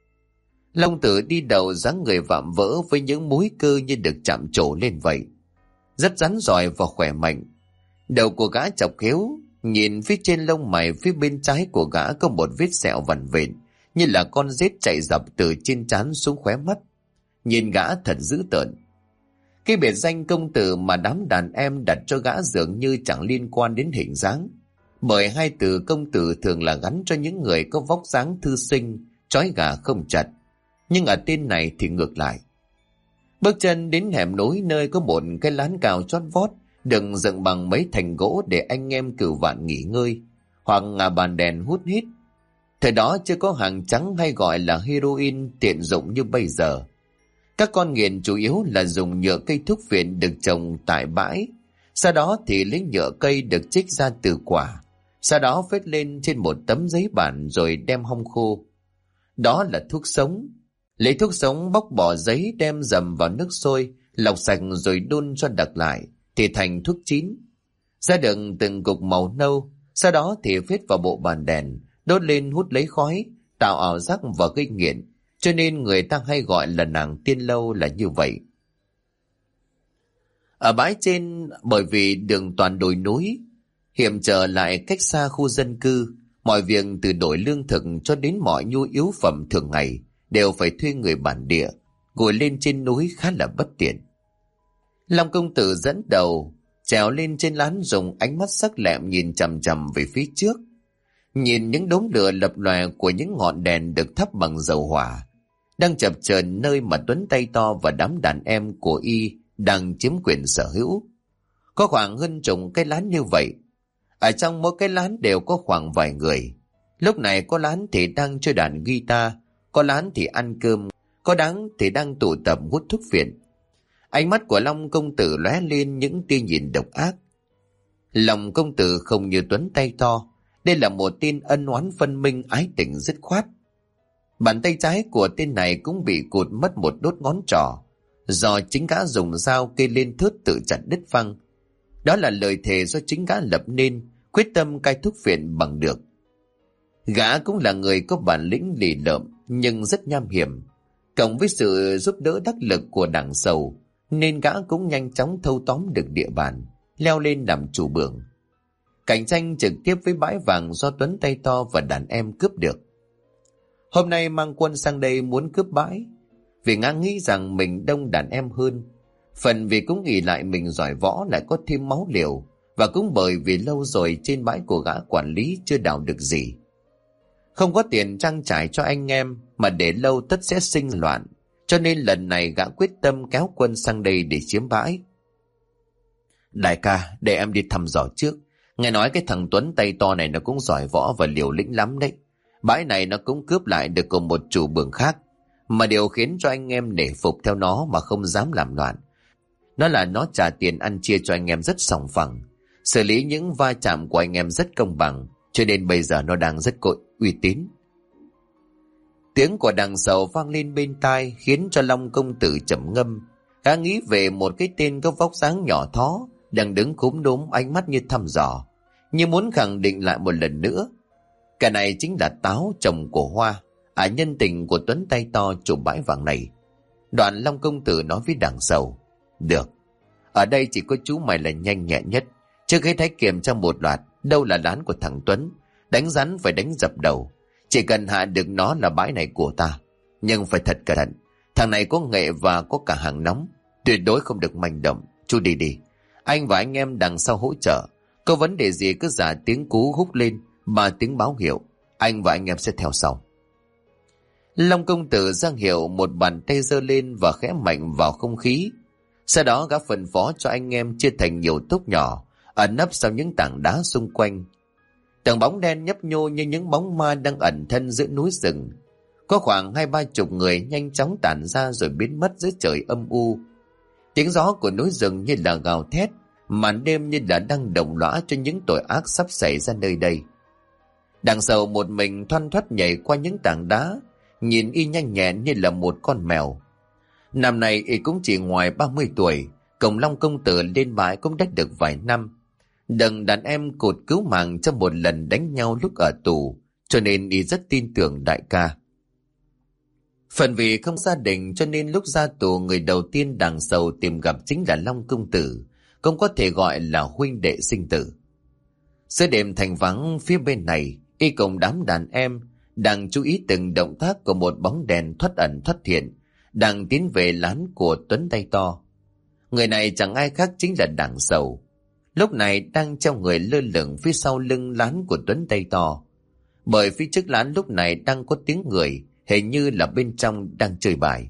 S1: Long tử đi đầu dáng người vạm vỡ với những múi cơ như được chạm trổ lên vậy. Rất rắn rỏi và khỏe mạnh. Đầu của gã chọc khéo, nhìn phía trên lông mày phía bên trái của gã có một vết sẹo vằn vện, như là con rết chạy dọc từ trên trán xuống khóe mắt. Nhìn gã thật dữ tợn. Cái biệt danh công tử mà đám đàn em đặt cho gã dường như chẳng liên quan đến hình dáng, bởi hai từ công tử thường là gắn cho những người có vóc dáng thư sinh, trói gà không chặt. Nhưng ở tên này thì ngược lại. Bước chân đến hẻm núi nơi có một cái lán cao chót vót, đừng dựng bằng mấy thành gỗ để anh em cửu vạn nghỉ ngơi, hoặc ngả bàn đèn hút hít. Thời đó chưa có hàng trắng hay gọi là heroin tiện dụng như bây giờ. Các con nghiện chủ yếu là dùng nhựa cây thuốc phiện được trồng tại bãi, sau đó thì lấy nhựa cây được trích ra từ quả, sau đó phết lên trên một tấm giấy bản rồi đem hong khô. Đó là thuốc sống. Lấy thuốc sống bóc bỏ giấy đem dầm vào nước sôi, lọc sạch rồi đun cho đặc lại, thì thành thuốc chín. Ra đựng từng cục màu nâu, sau đó thì phết vào bộ bàn đèn, đốt lên hút lấy khói, tạo ảo giác và gây nghiện, cho nên người ta hay gọi là nàng tiên lâu là như vậy. Ở bãi trên, bởi vì đường toàn đồi núi, hiểm trở lại cách xa khu dân cư, mọi việc từ đổi lương thực cho đến mọi nhu yếu phẩm thường ngày đều phải thuê người bản địa, ngồi lên trên núi khá là bất tiện. Long công tử dẫn đầu, trèo lên trên lán dùng ánh mắt sắc lẹm nhìn chằm chằm về phía trước. Nhìn những đốm lửa lập lòe của những ngọn đèn được thắp bằng dầu hỏa, đang chập chờn nơi mà Tuấn tay to và đám đàn em của y đang chiếm quyền sở hữu. Có khoảng hơn chục cái lán như vậy. Ở trong mỗi cái lán đều có khoảng vài người. Lúc này có lán thì đang chơi đàn guitar, có lán thì ăn cơm, có đáng thì đang tụ tập hút thuốc phiện. Ánh mắt của Long công tử lóe lên những tia nhìn độc ác. Long công tử không như Tuấn tay to, đây là một tên ân oán phân minh ái tình dứt khoát. Bàn tay trái của tên này cũng bị cụt mất một đốt ngón trỏ, do chính gã dùng dao kê lên thớt tự chặt đứt phăng. Đó là lời thề do chính gã lập nên, quyết tâm cai thuốc phiện bằng được. Gã cũng là người có bản lĩnh lì lợm nhưng rất nham hiểm, cộng với sự giúp đỡ đắc lực của đảng Sầu, nên gã cũng nhanh chóng thâu tóm được địa bàn, leo lên làm chủ bưởng, cạnh tranh trực tiếp với bãi vàng do Tuấn tay to và đàn em cướp được. Hôm nay mang quân sang đây muốn cướp bãi, vì gã nghĩ rằng mình đông đàn em hơn, Phần vì cũng nghĩ lại mình giỏi võ lại có thêm máu liều, và cũng bởi vì lâu rồi trên bãi của gã quản lý chưa đào được gì. Không có tiền trang trải cho anh em, mà để lâu tất sẽ sinh loạn, cho nên lần này gã quyết tâm kéo quân sang đây để chiếm bãi. Đại ca, để em đi thăm dò trước. Nghe nói cái thằng Tuấn tay to này nó cũng giỏi võ và liều lĩnh lắm đấy. Bãi này nó cũng cướp lại được của một chủ bường khác, mà điều khiến cho anh em nể phục theo nó mà không dám làm loạn. Nó là nó trả tiền ăn chia cho anh em rất sòng phẳng, xử lý những va chạm của anh em rất công bằng, cho nên bây giờ nó đang rất có uy tín. Tiếng của đằng sầu vang lên bên tai khiến cho Long công tử trầm ngâm. Gã nghĩ về một cái tên có vóc dáng nhỏ thó đang đứng cúm núm, ánh mắt như thăm dò, như muốn khẳng định lại một lần nữa. Cái này chính là Táo, chồng của Hoa, nhân tình của Tuấn tay to chủ bãi vàng này. Đoạn Long công tử nói với đằng sầu: Được, ở đây chỉ có chú mày là nhanh nhẹn nhất. Trước hết hãy kiểm tra một loạt đâu là lán của thằng Tuấn. Đánh rắn phải đánh dập đầu. Chỉ cần hạ được nó là bãi này của ta. Nhưng phải thật cẩn thận. Thằng này có nghệ và có cả hàng nóng, tuyệt đối không được manh động. Chú đi đi, anh và anh em đằng sau hỗ trợ. Có vấn đề gì cứ giả tiếng cú húc lên mà tiếng báo hiệu, anh và anh em sẽ theo sau. Long công tử giang hiệu, một bàn tay giơ lên và khẽ mạnh vào không khí. Sau đó gã phân phó cho anh em chia thành nhiều tốp nhỏ, ẩn nấp sau những tảng đá xung quanh. Từng bóng đen nhấp nhô như những bóng ma đang ẩn thân giữa núi rừng. Có khoảng 20-30 người nhanh chóng tản ra rồi biến mất dưới trời âm u. Tiếng gió của núi rừng như là gào thét, màn đêm như là đang đồng lõa cho những tội ác sắp xảy ra nơi đây. Đằng sau một mình thoăn thoắt nhảy qua những tảng đá, nhìn y nhanh nhẹn như là một con mèo. Năm nay y cũng chỉ ngoài 30 tuổi, cùng Long công tử lên bãi cũng đã được vài năm. Đừng đàn em cột cứu mạng trong một lần đánh nhau lúc ở tù, cho nên y rất tin tưởng đại ca. Phần vì không gia đình cho nên lúc ra tù, người đầu tiên đằng sau tìm gặp chính là Long công tử, cũng có thể gọi là huynh đệ sinh tử. Giữa đêm thành vắng phía bên này, y cùng đám đàn em đang chú ý từng động tác của một bóng đèn thoắt ẩn thoắt hiện đang tiến về lán của Tuấn tay to. Người này chẳng ai khác chính là đằng sầu, lúc này đang treo người lơ lửng phía sau lưng lán của Tuấn tay to. Bởi phía trước lán lúc này đang có tiếng người, hình như là bên trong đang chơi bài.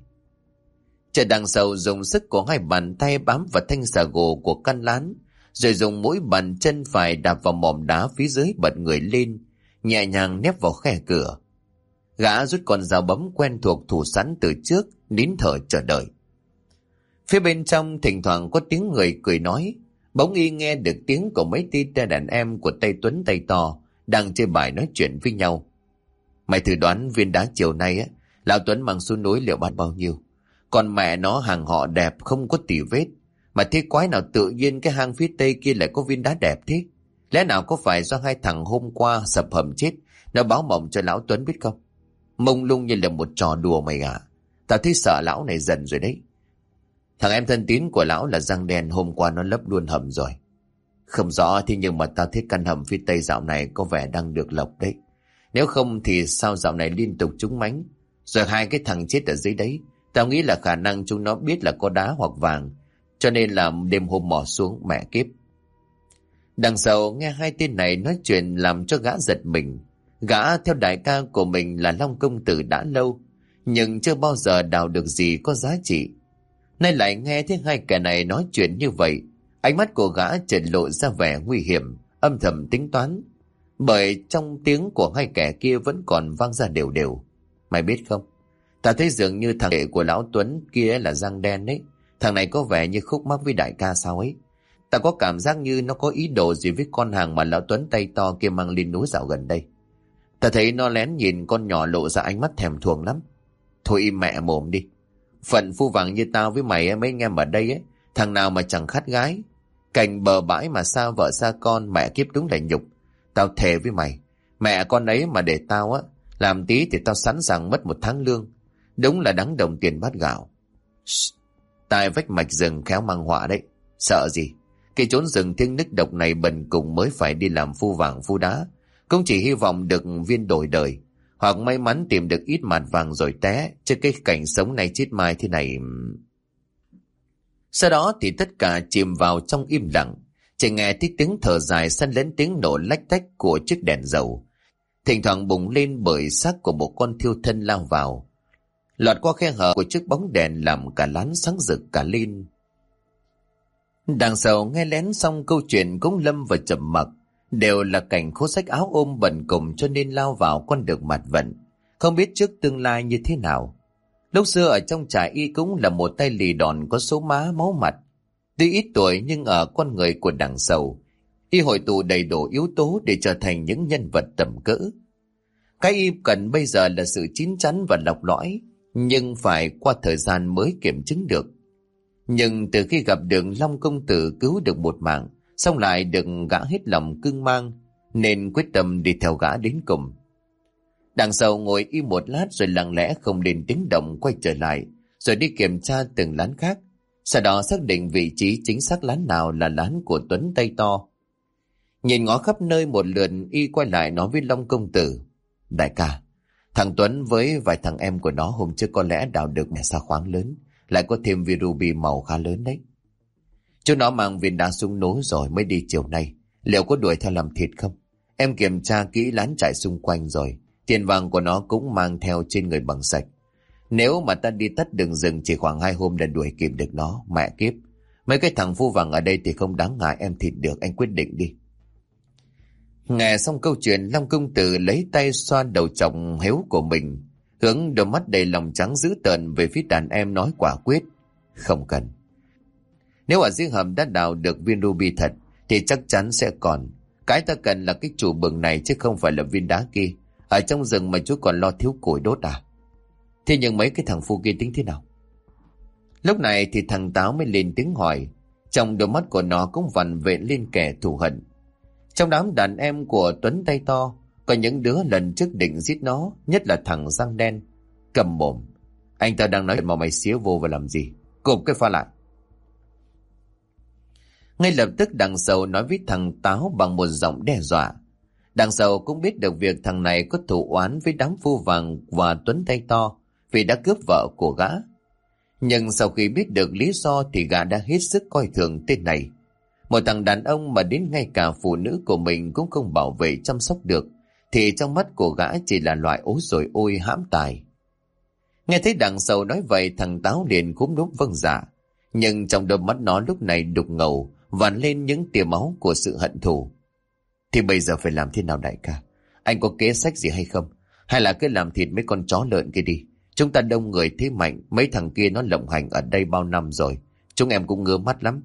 S1: Chờ đằng sầu dùng sức của hai bàn tay bám vào thanh xà gồ của căn lán, rồi dùng mỗi bàn chân phải đạp vào mỏm đá phía dưới, bật người lên, nhẹ nhàng nép vào khe cửa. Gã rút con dao bấm quen thuộc thủ sẵn từ trước, nín thở chờ đợi. Phía bên trong thỉnh thoảng có tiếng người cười nói, bỗng y nghe được tiếng của mấy tên đàn em của tay Tuấn tay to đang chơi bài nói chuyện với nhau. Mày thử đoán viên đá chiều nay á, lão Tuấn mang xuống núi liệu bán bao nhiêu? Còn mẹ nó hàng họ đẹp không có tỉ vết, mà thế quái nào tự nhiên cái hang phía tây kia lại có viên đá đẹp thế? Lẽ nào có phải do hai thằng hôm qua sập hầm chết nó báo mộng cho lão Tuấn biết không? Mông lung như là một trò đùa mày à. Tao thấy sợ lão này dần rồi đấy. Thằng em thân tín của lão là răng đen, hôm qua nó lấp luôn hầm rồi. Không rõ thì nhưng mà tao thấy căn hầm phía tây dạo này có vẻ đang được lọc đấy. Nếu không thì sao dạo này liên tục trúng mánh. Rồi hai cái thằng chết ở dưới đấy, tao nghĩ là khả năng chúng nó biết là có đá hoặc vàng, cho nên là đêm hôm mò xuống, mẹ kiếp. Đằng sau nghe hai tên này nói chuyện làm cho gã giật mình. Gã theo đại ca của mình là Long công tử đã lâu, nhưng chưa bao giờ đào được gì có giá trị. Nay lại nghe thấy hai kẻ này nói chuyện như vậy, ánh mắt của gã chợt lộ ra vẻ nguy hiểm, âm thầm tính toán. Bởi trong tiếng của hai kẻ kia vẫn còn vang ra đều đều. Mày biết không, ta thấy dường như thằng đệ của lão Tuấn kia là răng đen đấy. Thằng này có vẻ như khúc mắc với đại ca sao ấy. Ta có cảm giác như nó có ý đồ gì với con hàng mà lão Tuấn tay to kia mang lên núi dạo gần đây. Ta thấy nó lén nhìn con nhỏ lộ ra ánh mắt thèm thuồng lắm. Thôi im mẹ mồm đi. Phận phu vàng như tao với mày mấy anh em ở đây ấy, thằng nào mà chẳng khát gái. Cành bờ bãi mà xa vợ xa con, mẹ kiếp đúng là nhục. Tao thề với mày, mẹ con ấy mà để tao á làm tí thì tao sẵn sàng mất 1 tháng lương. Đúng là đáng đồng tiền bát gạo. Tai vách mạch rừng khéo mang họa đấy. Sợ gì? Cái chốn rừng thiêng nức độc này bần cùng mới phải đi làm phu vàng phu đá. Cũng chỉ hy vọng được viên đổi đời, hoặc may mắn tìm được ít mạt vàng rồi té, chứ cái cảnh sống này chết mai thế này. Sau đó thì tất cả chìm vào trong im lặng, chỉ nghe thấy tiếng thở dài xen lẫn tiếng nổ lách tách của chiếc đèn dầu, thỉnh thoảng bùng lên bởi xác của một con thiêu thân lao vào, lọt qua khe hở của chiếc bóng đèn làm cả lán sáng rực cả lên. Đằng sau nghe lén xong câu chuyện cũng lâm vào trầm mặc, đều là cảnh khố rách áo ôm bần cùng cho nên lao vào con đường mặt vận, không biết trước tương lai như thế nào. Lúc xưa ở trong trại y cũng là một tay lì đòn có số má máu mặt, tuy ít tuổi nhưng ở con người của đằng sau, y hội tụ đầy đủ yếu tố để trở thành những nhân vật tầm cỡ. Cái y cần bây giờ là sự chín chắn và lọc lõi, nhưng phải qua thời gian mới kiểm chứng được. Nhưng từ khi gặp được Long công tử cứu được một mạng, xong lại được gã hết lòng cưng mang, nên quyết tâm đi theo gã đến cùng. Đằng sau ngồi im một lát rồi lặng lẽ không lên tiếng động quay trở lại, rồi đi kiểm tra từng lán khác. Sau đó xác định vị trí chính xác lán nào là lán của Tuấn tay to. Nhìn ngó khắp nơi một lượt, y quay lại nói với Long công tử: Đại ca, thằng Tuấn với vài thằng em của nó hôm trước có lẽ đào được mẻ sa khoáng lớn, lại có thêm viên ruby màu khá lớn đấy. Chúng nó mang viên đá súng nối rồi mới đi chiều nay, liệu có đuổi theo làm thịt không? Em kiểm tra kỹ lán trại xung quanh rồi, tiền vàng của nó cũng mang theo trên người bằng sạch. Nếu mà ta đi tắt đường rừng chỉ khoảng 2 hôm là đuổi kịp được nó, mẹ kiếp. Mấy cái thằng phu vàng ở đây thì không đáng ngại em thịt được, anh quyết định đi. Nghe xong câu chuyện, Long công tử lấy tay xoa đầu chọc héo của mình, hướng đôi mắt đầy lòng trắng dữ tợn về phía đàn em nói quả quyết: Không cần. Nếu ở dưới hầm đã đào được viên ruby thật thì chắc chắn sẽ còn. Cái ta cần là cái chủ bừng này chứ không phải là viên đá kia. Ở trong rừng mà chú còn lo thiếu củi đốt à? Thế nhưng mấy cái thằng phu kia tính thế nào? Lúc này thì thằng Táo mới lên tiếng hỏi, trong đôi mắt của nó cũng vằn vện lên kẻ thù hận. Trong đám đàn em của Tuấn tay to, có những đứa lần trước định giết nó, nhất là thằng răng đen. Cầm mồm, anh ta đang nói mà mày xía vô và làm gì? Cụp cái pha lại. Ngay lập tức đằng sau nói với thằng Táo bằng một giọng đe dọa. Đằng sau cũng biết được việc thằng này có thù oán với đám phu vàng và Tuấn tay to vì đã cướp vợ của gã. Nhưng sau khi biết được lý do thì gã đã hết sức coi thường tên này. Một thằng đàn ông mà đến ngay cả phụ nữ của mình cũng không bảo vệ chăm sóc được, thì trong mắt của gã chỉ là loại ối rồi ôi hãm tài. Nghe thấy đằng sau nói vậy, thằng Táo liền cúm núm vâng dạ. Nhưng trong đôi mắt nó lúc này đục ngầu, vằn lên những tia máu của sự hận thù. Thì bây giờ phải làm thế nào đại ca? Anh có kế sách gì hay không? Hay là cứ làm thịt mấy con chó lợn kia đi? Chúng ta đông người thế mạnh, mấy thằng kia nó lộng hành ở đây bao năm rồi. Chúng em cũng ngứa mắt lắm.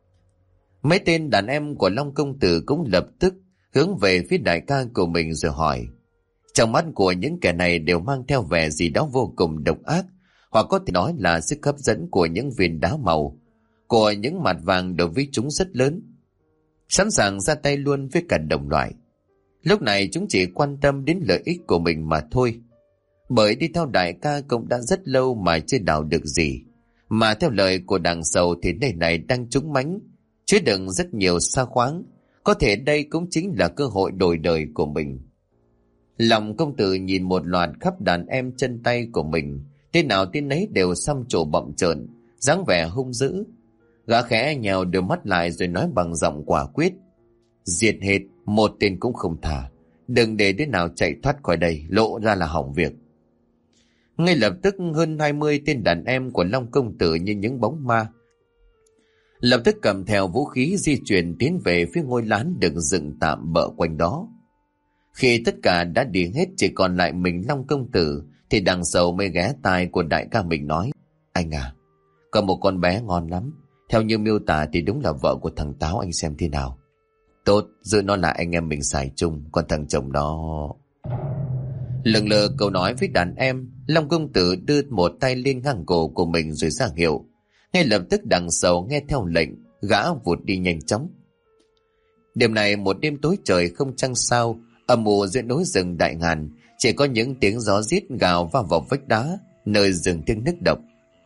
S1: Mấy tên đàn em của Long công tử cũng lập tức hướng về phía đại ca của mình rồi hỏi. Trong mắt của những kẻ này đều mang theo vẻ gì đó vô cùng độc ác, hoặc có thể nói là sức hấp dẫn của những viên đá màu, của những mặt vàng đối với chúng rất lớn, sẵn sàng ra tay luôn với cả đồng loại. Lúc này chúng chỉ quan tâm đến lợi ích của mình mà thôi. Bởi đi theo đại ca cũng đã rất lâu mà chưa đào được gì, mà theo lời của đằng sau thì nơi này đang trúng mánh, chứa đựng rất nhiều sa khoáng. Có thể đây cũng chính là cơ hội đổi đời của mình. Lòng công tử nhìn một loạt khắp đàn em chân tay của mình, tên nào tên nấy đều xăm trổ bậm trợn, dáng vẻ hung dữ. Gã khẽ nhèo đôi mắt lại rồi nói bằng giọng quả quyết: Diệt hết, một tên cũng không thả. Đừng để đứa nào chạy thoát khỏi đây, lộ ra là hỏng việc. Ngay lập tức hơn 20 tên đàn em của Long công tử như những bóng ma, lập tức cầm theo vũ khí di chuyển tiến về phía ngôi lán được dựng tạm bợ quanh đó. Khi tất cả đã đi hết chỉ còn lại mình Long công tử, thì đằng sau mới ghé tai của đại ca mình nói: Anh à, có một con bé ngon lắm. Theo như miêu tả thì đúng là vợ của thằng Táo, anh xem thế nào? Tốt, giữ nó là anh em mình xài chung, còn thằng chồng đó... Lừng lờ câu nói với đàn em, Long công tử đưa một tay lên ngang cổ của mình rồi ra hiệu. Ngay lập tức đằng sau nghe theo lệnh, gã vụt đi nhanh chóng. Đêm này một đêm tối trời không trăng sao, âm u giữa núi rừng đại ngàn, chỉ có những tiếng gió rít gào va vào vách đá, nơi rừng tiếng nức độc.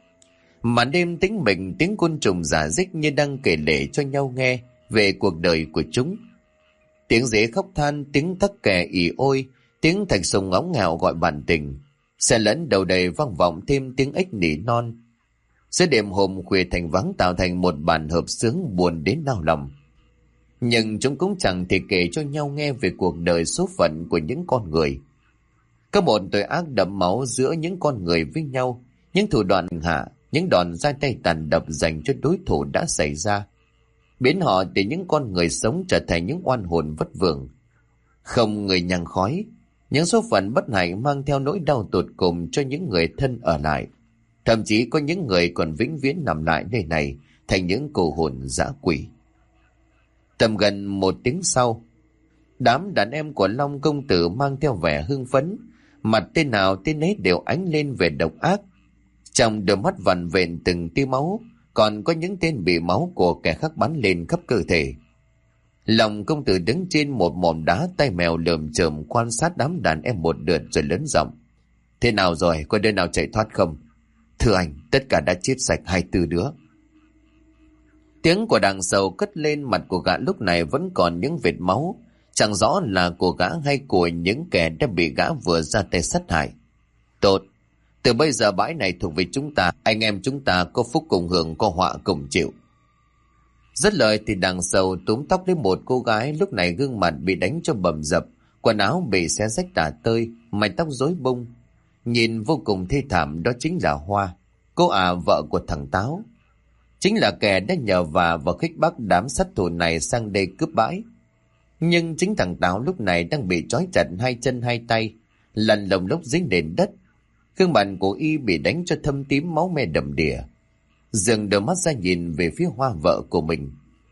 S1: Màn đêm tĩnh mịch, tiếng côn trùng rả rích như đang kể lể cho nhau nghe về cuộc đời của chúng. Tiếng dế khóc than, tiếng tắc kè ỉ ôi, tiếng thạch sùng ngóng ngào gọi bạn tình, xen lẫn đầu đầy vang vọng thêm tiếng ếch nỉ non. Giữa đêm hôm khuya thành vắng tạo thành một bản hợp xướng buồn đến nao lòng. Nhưng chúng cũng chẳng thể kể cho nhau nghe về cuộc đời số phận của những con người. Có một tội ác đẫm máu giữa những con người với nhau, những thủ đoạn hạ, những đòn ra tay tàn độc dành cho đối thủ đã xảy ra, biến họ từ những con người sống trở thành những oan hồn vất vưởng. Không người nhang khói, những số phận bất hạnh mang theo nỗi đau tột cùng cho những người thân ở lại. Thậm chí có những người còn vĩnh viễn nằm lại nơi này thành những cô hồn dã quỷ. Tầm gần 1 tiếng sau, đám đàn em của Long công tử mang theo vẻ hưng phấn, mặt tên nào tên ấy đều ánh lên vẻ độc ác. Trong đôi mắt vằn vện từng tia máu, còn có những tên bị máu của kẻ khác bắn lên khắp cơ thể. Long công tử đứng trên một mỏm đá, tay mèo lởm chởm quan sát đám đàn em một lượt rồi lớn giọng: "Thế nào rồi, có đứa nào chạy thoát không?" "Thưa anh, tất cả đã chết sạch 24 đứa." Tiếng của đằng sau cất lên, mặt của gã lúc này vẫn còn những vệt máu, chẳng rõ là của gã hay của những kẻ đã bị gã vừa ra tay sát hại. "Tốt, từ bây giờ bãi này thuộc về chúng ta, anh em chúng ta có phúc cùng hưởng, có họa cùng chịu." Dứt lời thì đằng sau túm tóc lấy một cô gái lúc này gương mặt bị đánh cho bầm dập, quần áo bị xé rách tả tơi, mái tóc rối bung, nhìn vô cùng thê thảm. Đó chính là Hoa, cô vợ của thằng Táo, chính là kẻ đã nhờ và khích bác đám sát thủ này sang đây cướp bãi. Nhưng chính thằng Táo lúc này đang bị trói chặt 2 chân 2 tay, lăn lồng lốc dính nền đất. Gương mặt của y bị đánh cho thâm tím, máu me đầm đìa, dường đôi mắt ra nhìn về phía Hoa vợ của mình.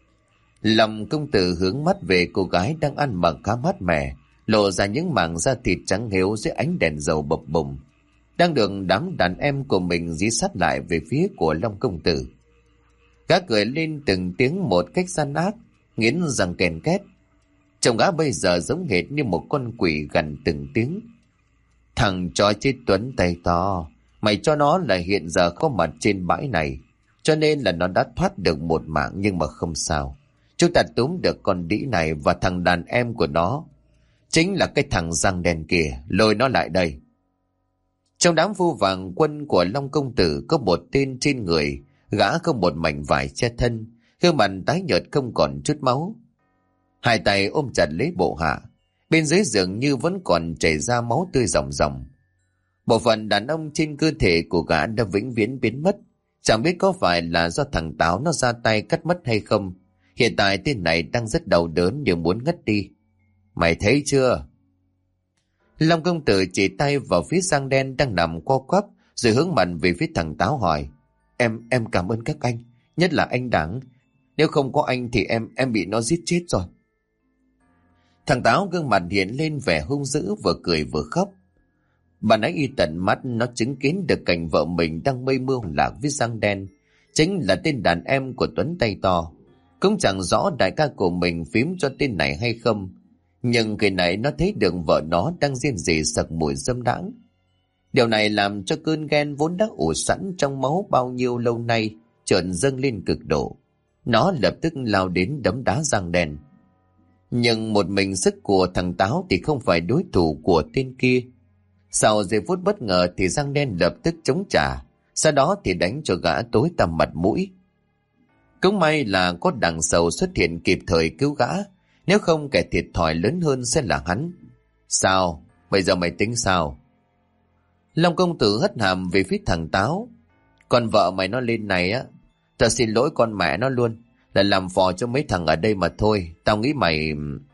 S1: Long công tử hướng mắt về cô gái đang ăn mặc khá mát mẻ, lộ ra những mảng da thịt trắng hiếu dưới ánh đèn dầu bập bùng, đang được đám đàn em của mình dí sát lại về phía của Long công tử. Gã cười lên từng tiếng một cách gian ác, nghiến răng kèn két. Trông gã bây giờ giống hệt như một con quỷ gằn từng tiếng: "Thằng chó chết Tuấn tay to, mày cho nó là hiện giờ có mặt trên bãi này, cho nên là nó đã thoát được một mạng. Nhưng mà không sao, chúng ta túm được con đĩ này và thằng đàn em của nó, chính là cái thằng răng đen kia, lôi nó lại đây." Trong đám vu vàng quân của Long công tử có một tên trên người gã không một mảnh vải che thân, gương mặt tái nhợt không còn chút máu, 2 tay ôm chặt lấy bộ hạ, bên dưới giường như vẫn còn chảy ra máu tươi ròng ròng. Bộ phận đàn ông trên cơ thể của gã đã vĩnh viễn biến mất, chẳng biết có phải là do thằng Táo nó ra tay cắt mất hay không. Hiện tại tên này đang rất đau đớn như muốn ngất đi. "Mày thấy chưa?" Long công tử chỉ tay vào phía Giang đen đang nằm co quắp, rồi hướng mặt về phía thằng Táo hỏi: Em cảm ơn các anh, nhất là anh Đảng. Nếu không có anh thì em bị nó giết chết rồi." Thằng Táo gương mặt hiện lên vẻ hung dữ, vừa cười vừa khóc. Bà nãy y tận mắt nó chứng kiến được cảnh vợ mình đang mây mưa lạc với Giang đen, chính là tên đàn em của Tuấn tay to. Cũng chẳng rõ đại ca của mình phím cho tên này hay không, nhưng cái này nó thấy được vợ nó đang riêng rỉ sặc mùi dâm đãng. Điều này làm cho cơn ghen vốn đã ủ sẵn trong máu bao nhiêu lâu nay chợt dâng lên cực độ. Nó lập tức lao đến đấm đá Giang đen. Nhưng một mình sức của thằng Táo thì không phải đối thủ của tên kia. Sau giây phút bất ngờ thì Giang đen lập tức chống trả, sau đó thì đánh cho gã tối tăm mặt mũi. Cũng may là có đằng sau xuất hiện kịp thời cứu gã, nếu không kẻ thiệt thòi lớn hơn sẽ là hắn. "Sao? Bây giờ mày tính sao?" Long công tử hất hàm về phía thằng Táo: "Con vợ mày nó lên này á, tao xin lỗi con mẹ nó luôn, là làm phò cho mấy thằng ở đây mà thôi. Tao nghĩ mày..."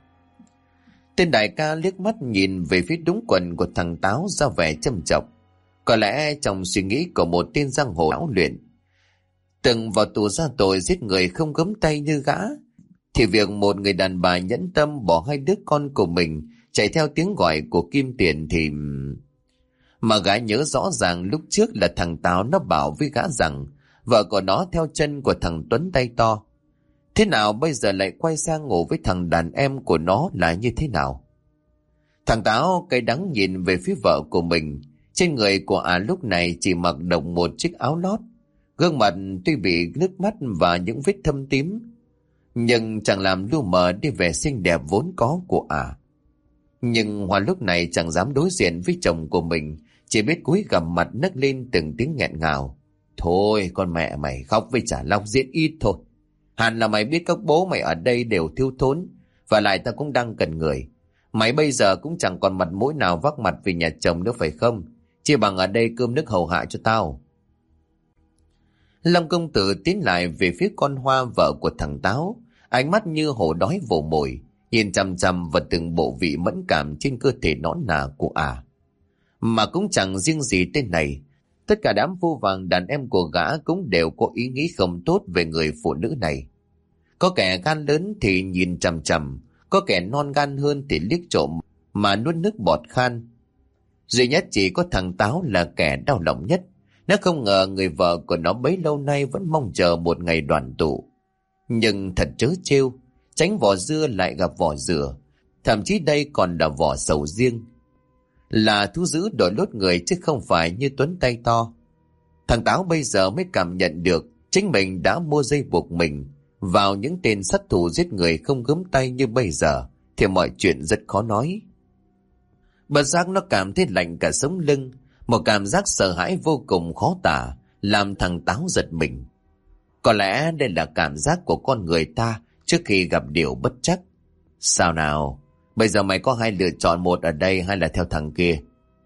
S1: Tên đại ca liếc mắt nhìn về phía đúng quần của thằng Táo ra vẻ châm chọc. Có lẽ trong suy nghĩ của một tên giang hồ lão luyện, từng vào tù ra tội giết người không gấm tay như gã, thì việc một người đàn bà nhẫn tâm bỏ 2 đứa con của mình chạy theo tiếng gọi của Kim Tiền thì... Mà gã nhớ rõ ràng lúc trước là thằng Táo nó bảo với gã rằng vợ của nó theo chân của thằng Tuấn tay to. Thế nào bây giờ lại quay sang ngủ với thằng đàn em của nó là như thế nào? Thằng Táo cay đắng nhìn về phía vợ của mình. Trên người của lúc này chỉ mặc đồng một chiếc áo lót, gương mặt tuy bị nước mắt và những vết thâm tím, nhưng chẳng làm lu mờ đi vẻ xinh đẹp vốn có của Nhưng Hoa lúc này chẳng dám đối diện với chồng của mình, chỉ biết cúi gằm mặt nấc lên từng tiếng nghẹn ngào: Thôi con mẹ mày khóc với chả lóc diễn ít thôi. Hẳn là mày biết các bố mày ở đây đều thiếu thốn. Và lại ta cũng đang cần người. Mày bây giờ cũng chẳng còn mặt mũi nào vác mặt về nhà chồng nữa phải không? Chỉ bằng ở đây cơm nước hầu hạ cho tao. Long công tử tiến lại về phía con Hoa vợ của thằng Táo. Ánh mắt như hổ đói vồ mồi, nhìn chằm chằm vào từng bộ vị mẫn cảm trên cơ thể nõn nà của ả. Mà cũng chẳng riêng gì tên này. Tất cả đám vô vàng đàn em của gã cũng đều có ý nghĩ không tốt về người phụ nữ này. Có kẻ gan lớn thì nhìn chằm chằm, có kẻ non gan hơn thì liếc trộm mà nuốt nước bọt khan. Duy nhất chỉ có thằng Táo là kẻ đau lòng nhất. Nó không ngờ người vợ của nó bấy lâu nay vẫn mong chờ một ngày đoàn tụ. Nhưng thật trớ trêu, tránh vỏ dưa lại gặp vỏ dừa. Thậm chí đây còn là vỏ sầu riêng. Là thú dữ đổi lốt người chứ không phải như Tuấn tay to. Thằng Táo bây giờ mới cảm nhận được chính mình đã mua dây buộc mình vào những tên sát thủ giết người không gớm tay như bây giờ, thì mọi chuyện rất khó nói. Bất giác nó cảm thấy lạnh cả sống lưng, một cảm giác sợ hãi vô cùng khó tả, làm thằng Táo giật mình. Có lẽ đây là cảm giác của con người ta trước khi gặp điều bất trắc. Sao nào? Bây giờ mày có hai lựa chọn, một ở đây hay là theo thằng kia.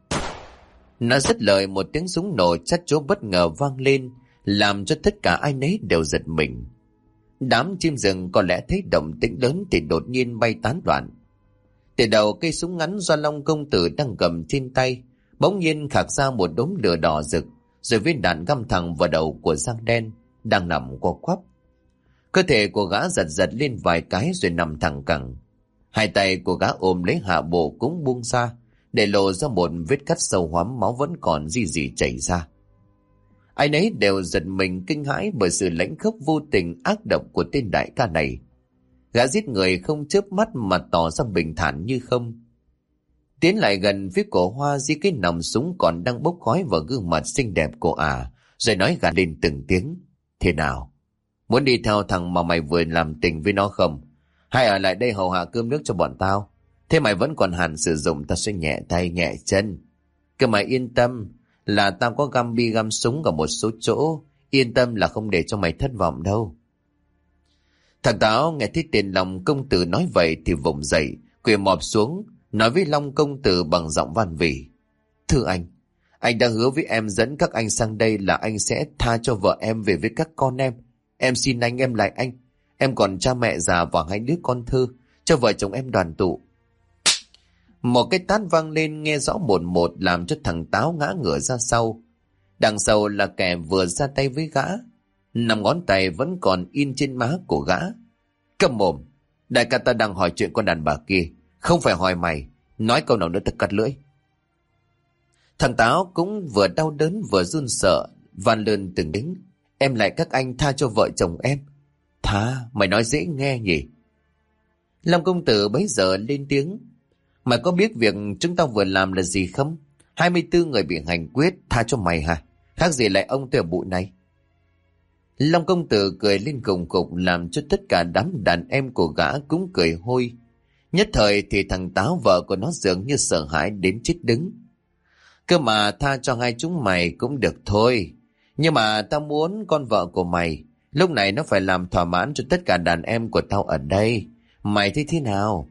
S1: Nó dứt lời, một tiếng súng nổ chát chúa bất ngờ vang lên, làm cho tất cả ai nấy đều giật mình. Đám chim rừng có lẽ thấy động tĩnh lớn thì đột nhiên bay tán loạn. Từ đầu cây súng ngắn do Long công tử đang cầm trên tay bỗng nhiên khạc ra một đốm lửa đỏ rực, rồi viên đạn găm thẳng vào đầu của Giang Đen đang nằm co quắp. Cơ thể của gã giật giật lên vài cái rồi nằm thẳng cẳng. Hai tay của gã ôm lấy hạ bộ cũng buông ra, để lộ ra một vết cắt sâu hoắm, máu vẫn còn rỉ rỉ chảy ra. Ai nấy đều giật mình kinh hãi bởi sự lãnh khốc vô tình ác độc của tên đại ca này. Gã giết người không chớp mắt mà tỏ ra bình thản như không. Tiến lại gần phía cổ Hoa, dí cái nòng súng còn đang bốc khói vào gương mặt xinh đẹp của ả, rồi nói gạt lên từng tiếng. Thế nào? Muốn đi theo thằng mà mày vừa làm tình với nó không? Hay ở lại đây hầu hạ cơm nước cho bọn tao? Thế mày vẫn còn hẳn sử dụng, tao sẽ nhẹ tay nhẹ chân. Cứ mày yên tâm là tao có găm bi găm súng ở một số chỗ. Yên tâm là không để cho mày thất vọng đâu. Thằng Táo nghe thấy tên Long công tử nói vậy thì vùng dậy, quỳ mọp xuống, nói với Long công tử bằng giọng van vỉ. Thưa anh đã hứa với em dẫn các anh sang đây là anh sẽ tha cho vợ em về với các con em. Em xin anh em lại anh. Em còn cha mẹ già và hai đứa con thơ, cho vợ chồng em đoàn tụ. Một cái tát vang lên nghe rõ một làm cho thằng Táo ngã ngửa ra sau. Đằng sau là kẻ vừa ra tay với gã. 5 ngón tay vẫn còn in trên má của gã. Câm mồm, đại ca ta đang hỏi chuyện con đàn bà kia, không phải hỏi mày. Nói câu nào nữa ta cắt lưỡi. Thằng Táo cũng vừa đau đớn vừa run sợ, van lơn từng tiếng. Em lại các anh tha cho vợ chồng em. Tha, mày nói dễ nghe nhỉ. Long công tử bấy giờ lên tiếng. Mày có biết việc chúng tao vừa làm là gì không? 24 người bị hành quyết, tha cho mày hả? Khác gì lại ông tôi ở bụi này? Long công tử cười lên cùng cục, làm cho tất cả đám đàn em của gã cũng cười hôi. Nhất thời thì thằng Táo vợ của nó dường như sợ hãi đến chết đứng. Cơ mà tha cho hai chúng mày cũng được thôi. Nhưng mà tao muốn con vợ của mày lúc này nó phải làm thỏa mãn cho tất cả đàn em của tao ở đây. Mày thấy thế nào?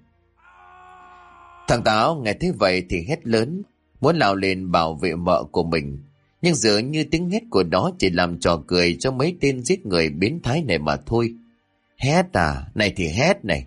S1: Thằng Táo nghe thấy vậy thì hét lớn, muốn lao lên bảo vệ vợ của mình. Nhưng dường như tiếng hét của nó chỉ làm trò cười cho mấy tên giết người biến thái này mà thôi. Hét à? Này thì hét này.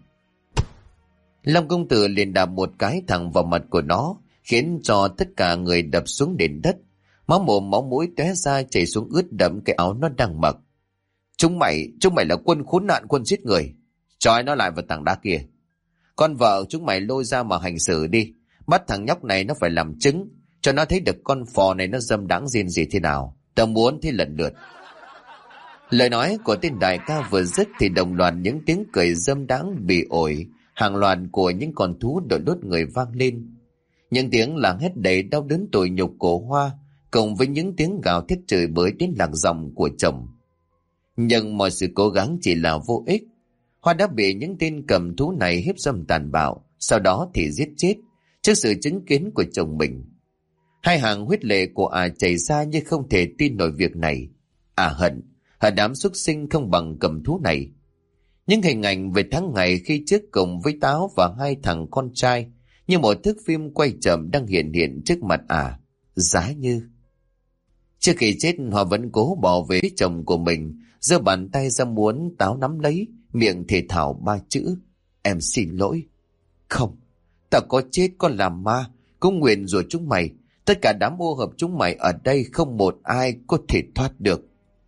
S1: Long công tử liền đạp một cái thẳng vào mặt của nó, khiến cho tất cả người đập xuống nền đất. Máu mồm máu mũi tóe ra chảy xuống ướt đẫm cái áo nó đang mặc. Chúng mày là quân khốn nạn, quân giết người. Trói nó lại vào tảng đá kia. Con vợ chúng mày lôi ra mà hành xử đi. Bắt thằng nhóc này nó phải làm chứng, cho nó thấy được con phò này nó dâm đáng riêng gì thế nào. Tao muốn thế lần lượt. Lời nói của tên đại ca vừa dứt thì đồng loạt những tiếng cười dâm đáng bị ổi, hàng loạt của những con thú đội đốt người vang lên. Những tiếng là hét đầy đau đớn tủi nhục của Hoa, cùng với những tiếng gào thét chửi bới đến lạc giọng của chồng. Nhưng mọi sự cố gắng chỉ là vô ích. Hoa đã bị những tên cầm thú này hiếp dâm tàn bạo, sau đó thì giết chết trước sự chứng kiến của chồng mình. Hai hàng huyết lệ của ả chảy ra như không thể tin nổi việc này. À hận, đám súc sinh không bằng cầm thú này. Những hình ảnh về tháng ngày khi trước cùng với Táo và hai thằng con trai như một thước phim quay chậm đang hiện hiện trước mặt Giá Như. Trước khi chết họ vẫn cố bỏ về phía chồng của mình, giơ bàn tay ra muốn Táo nắm lấy, miệng thì thào 3 chữ: em xin lỗi. Không, tao có chết có làm ma cũng nguyện rồi chúng mày. Tất cả đám ô hợp chúng mày ở đây không một ai có thể thoát được.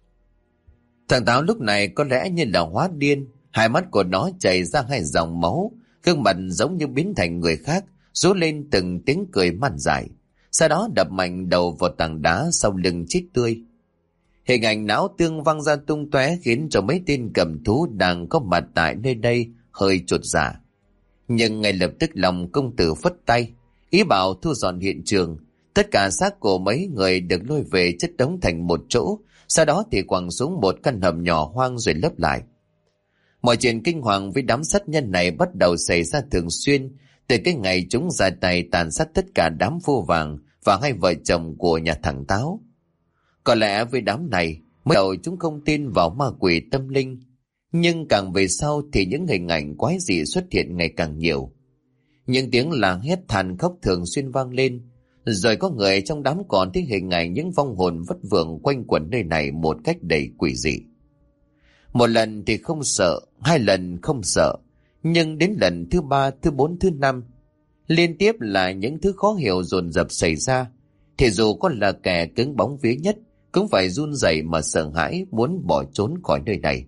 S1: Thằng Táo lúc này có lẽ như là hóa điên, hai mắt của nó chảy ra hai dòng máu, gương mặt giống như biến thành người khác, rú lên từng tiếng cười man dại. Sau đó đập mạnh đầu vào tảng đá sau lưng chết tươi. Hình ảnh não tương văng ra tung tóe khiến cho mấy tên cầm thú đang có mặt tại nơi đây hơi chột dạ. Nhưng ngay lập tức lòng công tử phất tay, ý bảo thu dọn hiện trường. Tất cả xác của mấy người được lôi về chất đống thành một chỗ, sau đó thì quẳng xuống một căn hầm nhỏ hoang rồi lấp lại. Mọi chuyện kinh hoàng với đám sát nhân này bắt đầu xảy ra thường xuyên từ cái ngày chúng ra tay tàn sát tất cả đám vô vàng và hai vợ chồng của nhà thằng Táo. Có lẽ với đám này mới đầu chúng không tin vào ma quỷ tâm linh, nhưng càng về sau thì những hình ảnh quái dị xuất hiện ngày càng nhiều. Những tiếng la hét than khóc thường xuyên vang lên, rồi có người trong đám còn thấy hình ảnh những vong hồn vất vưởng quanh quẩn nơi này một cách đầy quỷ dị. Một lần thì không sợ, hai lần không sợ, nhưng đến lần thứ 3, thứ 4, thứ 5 liên tiếp là những thứ khó hiểu dồn dập xảy ra, thì dù có là kẻ cứng bóng vía nhất cũng phải run rẩy mà sợ hãi muốn bỏ trốn khỏi nơi này.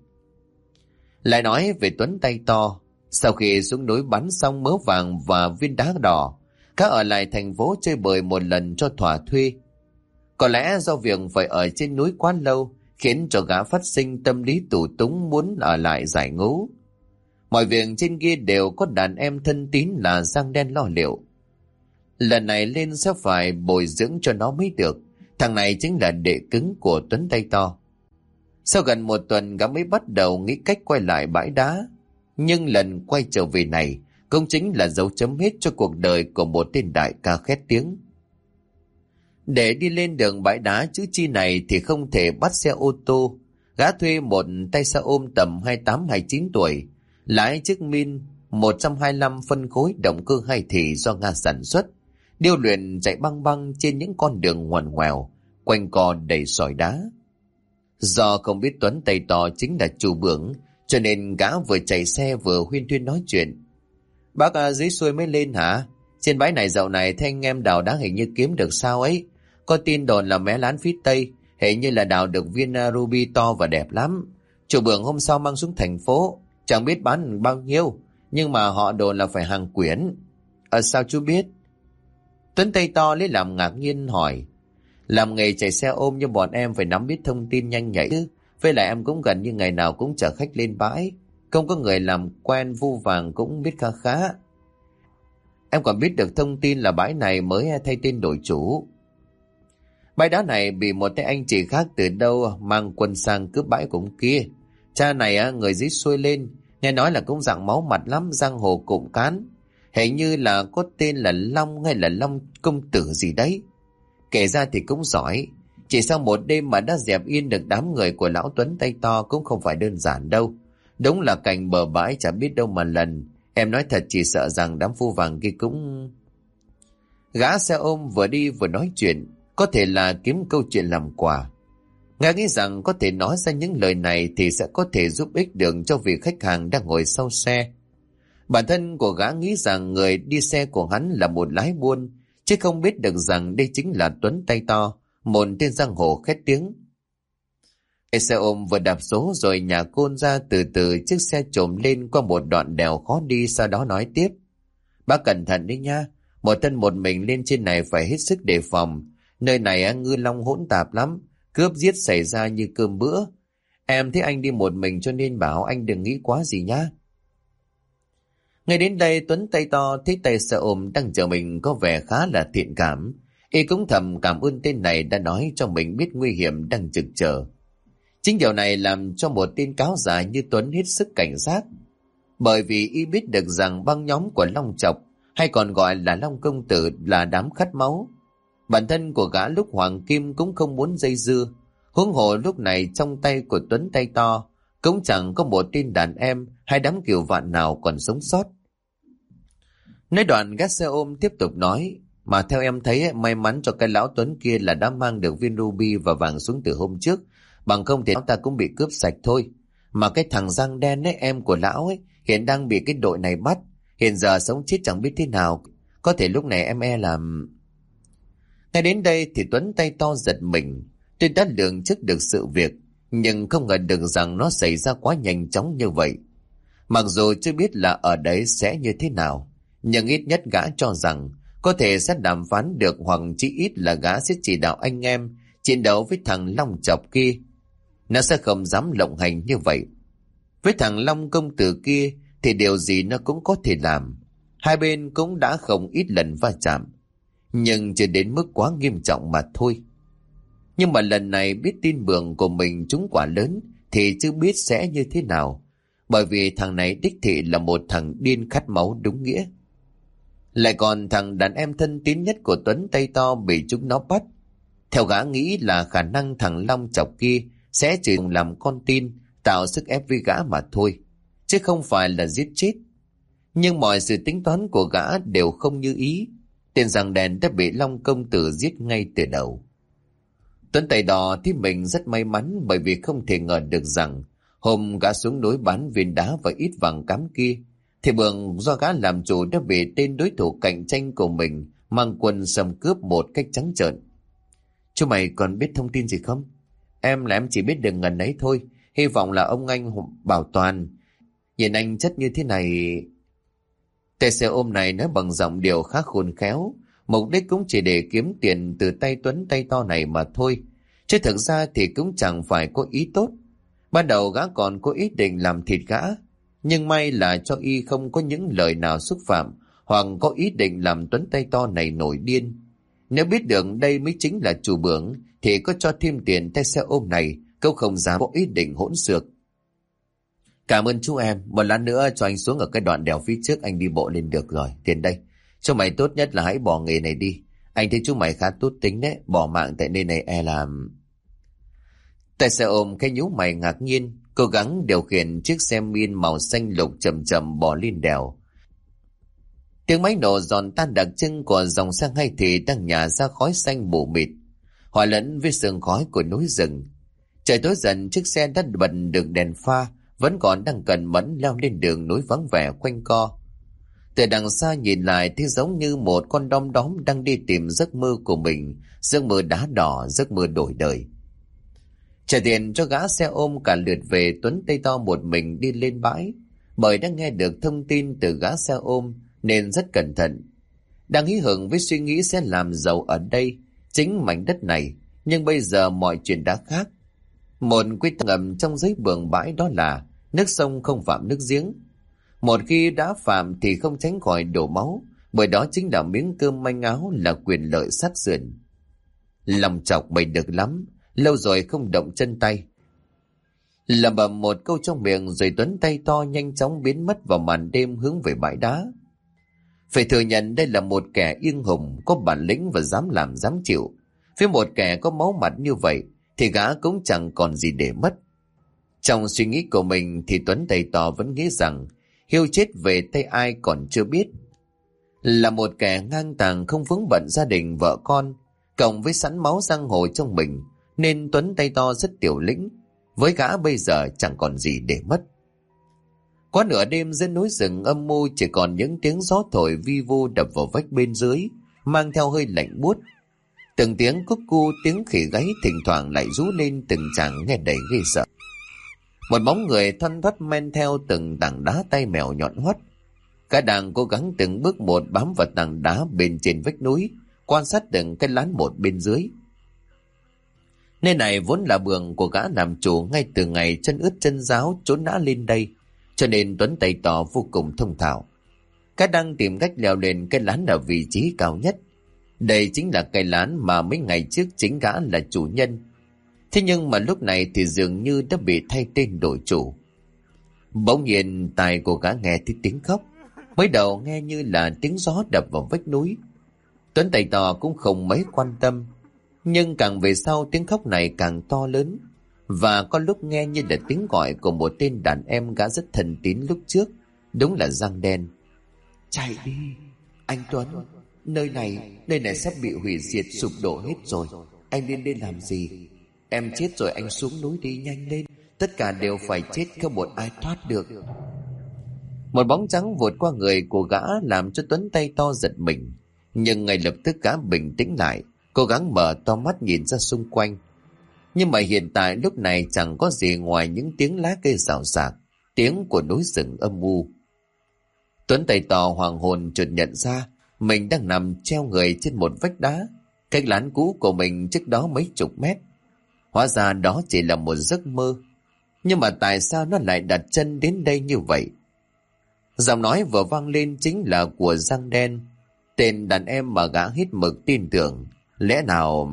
S1: Lại nói về Tuấn tay to, sau khi xuống núi bắn xong mớ vàng và viên đá đỏ, gã ở lại thành phố chơi bời một lần cho thỏa thuê. Có lẽ do việc phải ở trên núi quá lâu khiến cho gã phát sinh tâm lý tù túng muốn ở lại giải ngũ. Mọi việc trên kia đều có đàn em thân tín là Giang Đen lo liệu. Lần này lên sẽ phải bồi dưỡng cho nó mới được. Thằng này chính là đệ cứng của Tuấn tay to. Sau gần một tuần gã mới bắt đầu nghĩ cách quay lại bãi đá. Nhưng lần quay trở về này cũng chính là dấu chấm hết cho cuộc đời của một tên đại ca khét tiếng. Để đi lên đường bãi đá chữ chi này thì không thể bắt xe ô tô. Gã thuê một tay xe ôm tầm 28-29 tuổi, lái chiếc Min 125 phân khối động cơ 2 thì do Nga sản xuất, điêu luyện chạy băng băng trên những con đường ngoằn ngoèo, quanh co đầy sỏi đá. Do không biết Tuấn tay to chính là chủ bưởng, cho nên gã vừa chạy xe vừa huyên thuyên nói chuyện. Bác dưới xuôi mới lên hả? Trên bãi này dạo này thấy anh em đào đá hình như kiếm được sao ấy. Có tin đồn là mé lán phía tây, hình như là đào được viên ruby to và đẹp lắm. Chủ bưởng hôm sau mang xuống thành phố, chẳng biết bán bao nhiêu, nhưng mà họ đồn là phải hàng quyển. Sao chú biết? Tuấn tay to lấy làm ngạc nhiên hỏi. Làm nghề chạy xe ôm như bọn em phải nắm biết thông tin nhanh nhạy chứ. Với lại em cũng gần như ngày nào cũng chở khách lên bãi, không có người làm quen vu vàng cũng biết khá khá. Em còn biết được thông tin là bãi này mới thay tên đổi chủ. Bãi đá này bị một tay anh chị khác từ đâu mang quân sang cướp bãi cũng kia. Cha này người dưới xuôi lên, nghe nói là cũng dạng máu mặt lắm, giang hồ cụm cán. Hình như là có tên là Long hay là Long công tử gì đấy. Kể ra thì cũng giỏi, chỉ sau một đêm mà đã dẹp yên được đám người của lão Tuấn tay to cũng không phải đơn giản đâu. Đúng là cành bờ bãi chả biết đâu mà lần. Em nói thật chỉ sợ rằng đám phu vàng kia cũng... Gã xe ôm vừa đi vừa nói chuyện, có thể là kiếm câu chuyện làm quà. Ngài nghĩ rằng có thể nói ra những lời này thì sẽ có thể giúp ích được cho vị khách hàng đang ngồi sau xe. Bản thân của gã nghĩ rằng người đi xe của hắn là một lái buôn, chứ không biết được rằng đây chính là Tuấn tay to, một tên giang hồ khét tiếng. Cái xe ôm vừa đạp số rồi nhà côn ra từ từ chiếc xe trồm lên qua một đoạn đèo khó đi, sau đó nói tiếp. Bác cẩn thận đi nha, một thân một mình lên trên này phải hết sức đề phòng. Nơi này ngư long hỗn tạp lắm, cướp giết xảy ra như cơm bữa. Em thấy anh đi một mình cho nên bảo anh đừng nghĩ quá gì nhá. Ngay đến đây Tuấn tay to thấy tay xe ôm đang chờ mình có vẻ khá là thiện cảm. Y cũng thầm cảm ơn tên này đã nói cho mình biết nguy hiểm đang trực chờ. Chính điều này làm cho một tên cáo giả như Tuấn hết sức cảnh giác. Bởi vì y biết được rằng băng nhóm của Long Chọc, hay còn gọi là Long Công Tử, là đám khát máu. Bản thân của gã lúc hoàng kim cũng không muốn dây dưa. Huống hồ lúc này trong tay của Tuấn tay to cũng chẳng có một tin đàn em hay đám kiều vạn nào còn sống sót. Nói đoạn gác xe ôm tiếp tục nói, mà theo em thấy may mắn cho cái lão Tuấn kia là đã mang được viên ruby và vàng xuống từ hôm trước, bằng không thì lão ta cũng bị cướp sạch thôi. Mà cái thằng Giang Đen ấy, em của lão ấy, hiện đang bị cái đội này bắt, hiện giờ sống chết chẳng biết thế nào, có thể lúc này em làm. Ngay đến đây thì Tuấn tay to giật mình. Tôi đã lường trước được sự việc, nhưng không ngờ được rằng nó xảy ra quá nhanh chóng như vậy. Mặc dù chưa biết là ở đấy sẽ như thế nào, nhưng ít nhất gã cho rằng có thể sẽ đàm phán được, hoặc chí ít là gã sẽ chỉ đạo anh em chiến đấu với thằng Long Chọc kia. Nó sẽ không dám lộng hành như vậy. Với thằng Long công tử kia thì điều gì nó cũng có thể làm. Hai bên cũng đã không ít lần va chạm, nhưng chưa đến mức quá nghiêm trọng mà thôi. Nhưng mà lần này biết tin bường của mình trúng quả lớn thì chưa biết sẽ như thế nào, bởi vì thằng này đích thị là một thằng điên khát máu đúng nghĩa. Lại còn thằng đàn em thân tín nhất của Tuấn tay to bị chúng nó bắt. Theo gã nghĩ là khả năng thằng Long Chọc kia sẽ chỉ làm con tin, tạo sức ép với gã mà thôi, chứ không phải là giết chết. Nhưng mọi sự tính toán của gã đều không như ý. Tên Giang Đen đã bị Long công tử giết ngay từ đầu. Tuấn tay đỏ thì mình rất may mắn, bởi vì không thể ngờ được rằng hôm gã xuống núi bán viên đá và ít vàng cám kia thì bường do gã làm chủ đã bị tên đối thủ cạnh tranh của mình mang quân xâm cướp một cách trắng trợn. Chú mày còn biết thông tin gì không? Em chỉ biết được ngần ấy thôi. Hy vọng là ông anh bảo toàn. Nhìn anh chất như thế này. Tài xe ôm này nói bằng giọng điệu khá khôn khéo, mục đích cũng chỉ để kiếm tiền từ tay Tuấn tay to này mà thôi, chứ thực ra thì cũng chẳng phải có ý tốt. Ban đầu gã còn có ý định làm thịt gã, nhưng may là cho y không có những lời nào xúc phạm, hoặc có ý định làm Tuấn tay to này nổi điên. Nếu biết được đây mới chính là chủ bưởng thì có cho thêm tiền tay xe ôm này cũng không dám có ý định hỗn xược. Cảm ơn chú em, một lát nữa cho anh xuống ở cái đoạn đèo phía trước, anh đi bộ lên được rồi. Tiền đây, cho mày tốt nhất là hãy bỏ nghề này đi. Anh thấy chú mày khá tốt tính đấy, bỏ mạng tại nơi này làm. Tài xe ôm cái nhú mày ngạc nhiên, cố gắng điều khiển chiếc xe min màu xanh lục chậm chậm bỏ lên đèo. Tiếng máy nổ giòn tan đặc trưng của dòng xe hay thì đang nhả ra khói xanh mù mịt, hòa lẫn với sương khói của núi rừng. Trời tối dần, chiếc xe đã bật được đèn pha, vẫn còn đang cẩn mẫn leo lên đường núi vắng vẻ quanh co. Từ đằng xa nhìn lại thì giống như một con đom đóm đang đi tìm giấc mơ của mình, giấc mơ đá đỏ, giấc mơ đổi đời. Trả tiền cho gã xe ôm cả lượt về, Tuấn tay to một mình đi lên bãi, bởi đã nghe được thông tin từ gã xe ôm nên rất cẩn thận. Đang hí hửng với suy nghĩ sẽ làm giàu ở đây, chính mảnh đất này, nhưng bây giờ mọi chuyện đã khác. Một quy tắc ngầm trong giấy bường bãi đó là nước sông không phạm nước giếng. Một khi đã phạm thì không tránh khỏi đổ máu, bởi đó chính là miếng cơm manh áo, là quyền lợi sát sườn. Lòng Chọc mày được lắm, lâu rồi không động chân tay. Lẩm bẩm một câu trong miệng rồi Tuấn tay to nhanh chóng biến mất vào màn đêm hướng về bãi đá. Phải thừa nhận đây là một kẻ英hùng, có bản lĩnh và dám làm dám chịu. Với một kẻ có máu mặt như vậy thì gã cũng chẳng còn gì để mất. Trong suy nghĩ của mình thì Tuấn tay to vẫn nghĩ rằng Hiếu chết về tay ai còn chưa biết. Là một kẻ ngang tàng không vướng bận gia đình vợ con, cộng với sẵn máu giang hồ trong mình, nên Tuấn tay to rất tiểu lĩnh. Với gã bây giờ chẳng còn gì để mất. Quá nửa đêm dưới núi rừng âm mưu chỉ còn những tiếng gió thổi vi vu đập vào vách bên dưới, mang theo hơi lạnh buốt. Từng tiếng cúc cu, tiếng khỉ gáy thỉnh thoảng lại rú lên từng tràng nghe đầy ghê sợ. Một bóng người thoăn thoắt men theo từng tảng đá tay mèo nhọn hoắt. Cả đang cố gắng từng bước một bám vào tảng đá bên trên vách núi, quan sát từng cái lán một bên dưới. Nơi này vốn là bường của gã làm chủ ngay từ ngày chân ướt chân ráo trốn nã lên đây, cho nên Tuấn tay to vô cùng thông thạo. Cả đang tìm cách leo lên cái lán ở vị trí cao nhất. Đây chính là cái lán mà mấy ngày trước chính gã là chủ nhân. Thế nhưng mà lúc này thì dường như đã bị thay tên đổi chủ. Bỗng nhiên tai của gã nghe thấy tiếng khóc. Mới đầu nghe như là tiếng gió đập vào vách núi. Tuấn tay to cũng không mấy quan tâm. Nhưng càng về sau tiếng khóc này càng to lớn, và có lúc nghe như là tiếng gọi của một tên đàn em gã rất thân tín lúc trước. Đúng là Giang Đen. Chạy đi, anh Tuấn, nơi này sắp bị hủy diệt sụp đổ hết rồi. Anh lên đây làm gì? Em chết rồi, anh xuống núi đi, nhanh lên. Tất cả đều phải chết, không một ai thoát được. Một bóng trắng vụt qua người của gã làm cho Tuấn tay to giật mình. Nhưng ngay lập tức gã bình tĩnh lại, cố gắng mở to mắt nhìn ra xung quanh. Nhưng mà hiện tại lúc này chẳng có gì ngoài những tiếng lá cây xào xạc, tiếng của núi rừng âm u. Tuấn tay to hoàng hồn chợt nhận ra mình đang nằm treo người trên một vách đá, cách lán cũ của mình trước đó mấy chục mét. Hóa ra đó chỉ là một giấc mơ. Nhưng mà tại sao nó lại đặt chân đến đây như vậy? Giọng nói vừa vang lên chính là của Giang Đen, tên đàn em mà gã hết mực tin tưởng. Lẽ nào...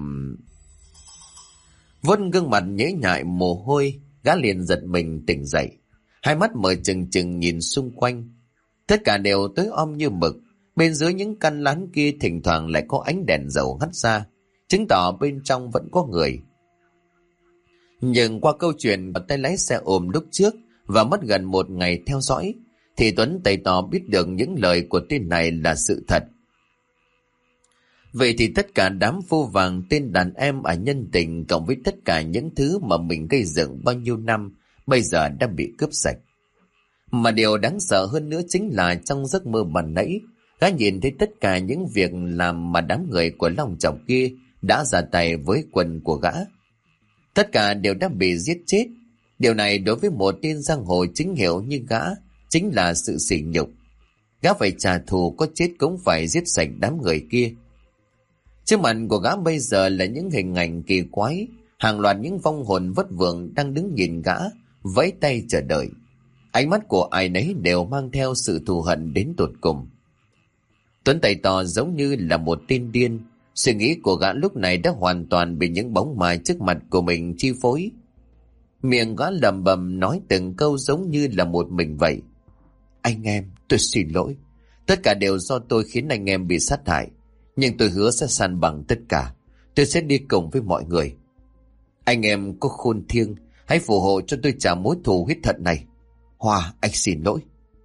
S1: Vân gương mặt nhễ nhại mồ hôi, gã liền giật mình tỉnh dậy. Hai mắt mở trừng trừng nhìn xung quanh. Tất cả đều tối om như mực. Bên dưới những căn lán kia thỉnh thoảng lại có ánh đèn dầu hắt ra, chứng tỏ bên trong vẫn có người. Nhưng qua câu chuyện của tay lái xe ôm lúc trước và mất gần một ngày theo dõi, thì Tuấn tay to biết được những lời của tên này là sự thật. Vậy thì tất cả đám vô vàng tên đàn em ở nhân tình cộng với tất cả những thứ mà mình gây dựng bao nhiêu năm bây giờ đã bị cướp sạch. Mà điều đáng sợ hơn nữa chính là trong giấc mơ ban nãy, gã nhìn thấy tất cả những việc làm mà đám người của Long Chọc kia đã ra tay với quân của gã. Tất cả đều đã bị giết chết. Điều này đối với một tên giang hồ chính hiệu như gã chính là sự sỉ nhục. Gã phải trả thù, có chết cũng phải giết sạch đám người kia. Trước mặt của gã bây giờ là những hình ảnh kỳ quái, hàng loạt những vong hồn vất vưởng đang đứng nhìn gã, vẫy tay chờ đợi. Ánh mắt của ai nấy đều mang theo sự thù hận đến tột cùng. Tuấn tay to giống như là một tên điên. Suy nghĩ của gã lúc này đã hoàn toàn bị những bóng ma trước mặt của mình chi phối. Miệng gã lẩm bẩm nói từng câu giống như là một mình vậy. Anh em, tôi xin lỗi. Tất cả đều do tôi khiến anh em bị sát hại. Nhưng tôi hứa sẽ san bằng tất cả. Tôi sẽ đi cùng với mọi người. Anh em có khôn thiêng, hãy phù hộ cho tôi trả mối thù huyết hận này. Hòa, anh xin lỗi.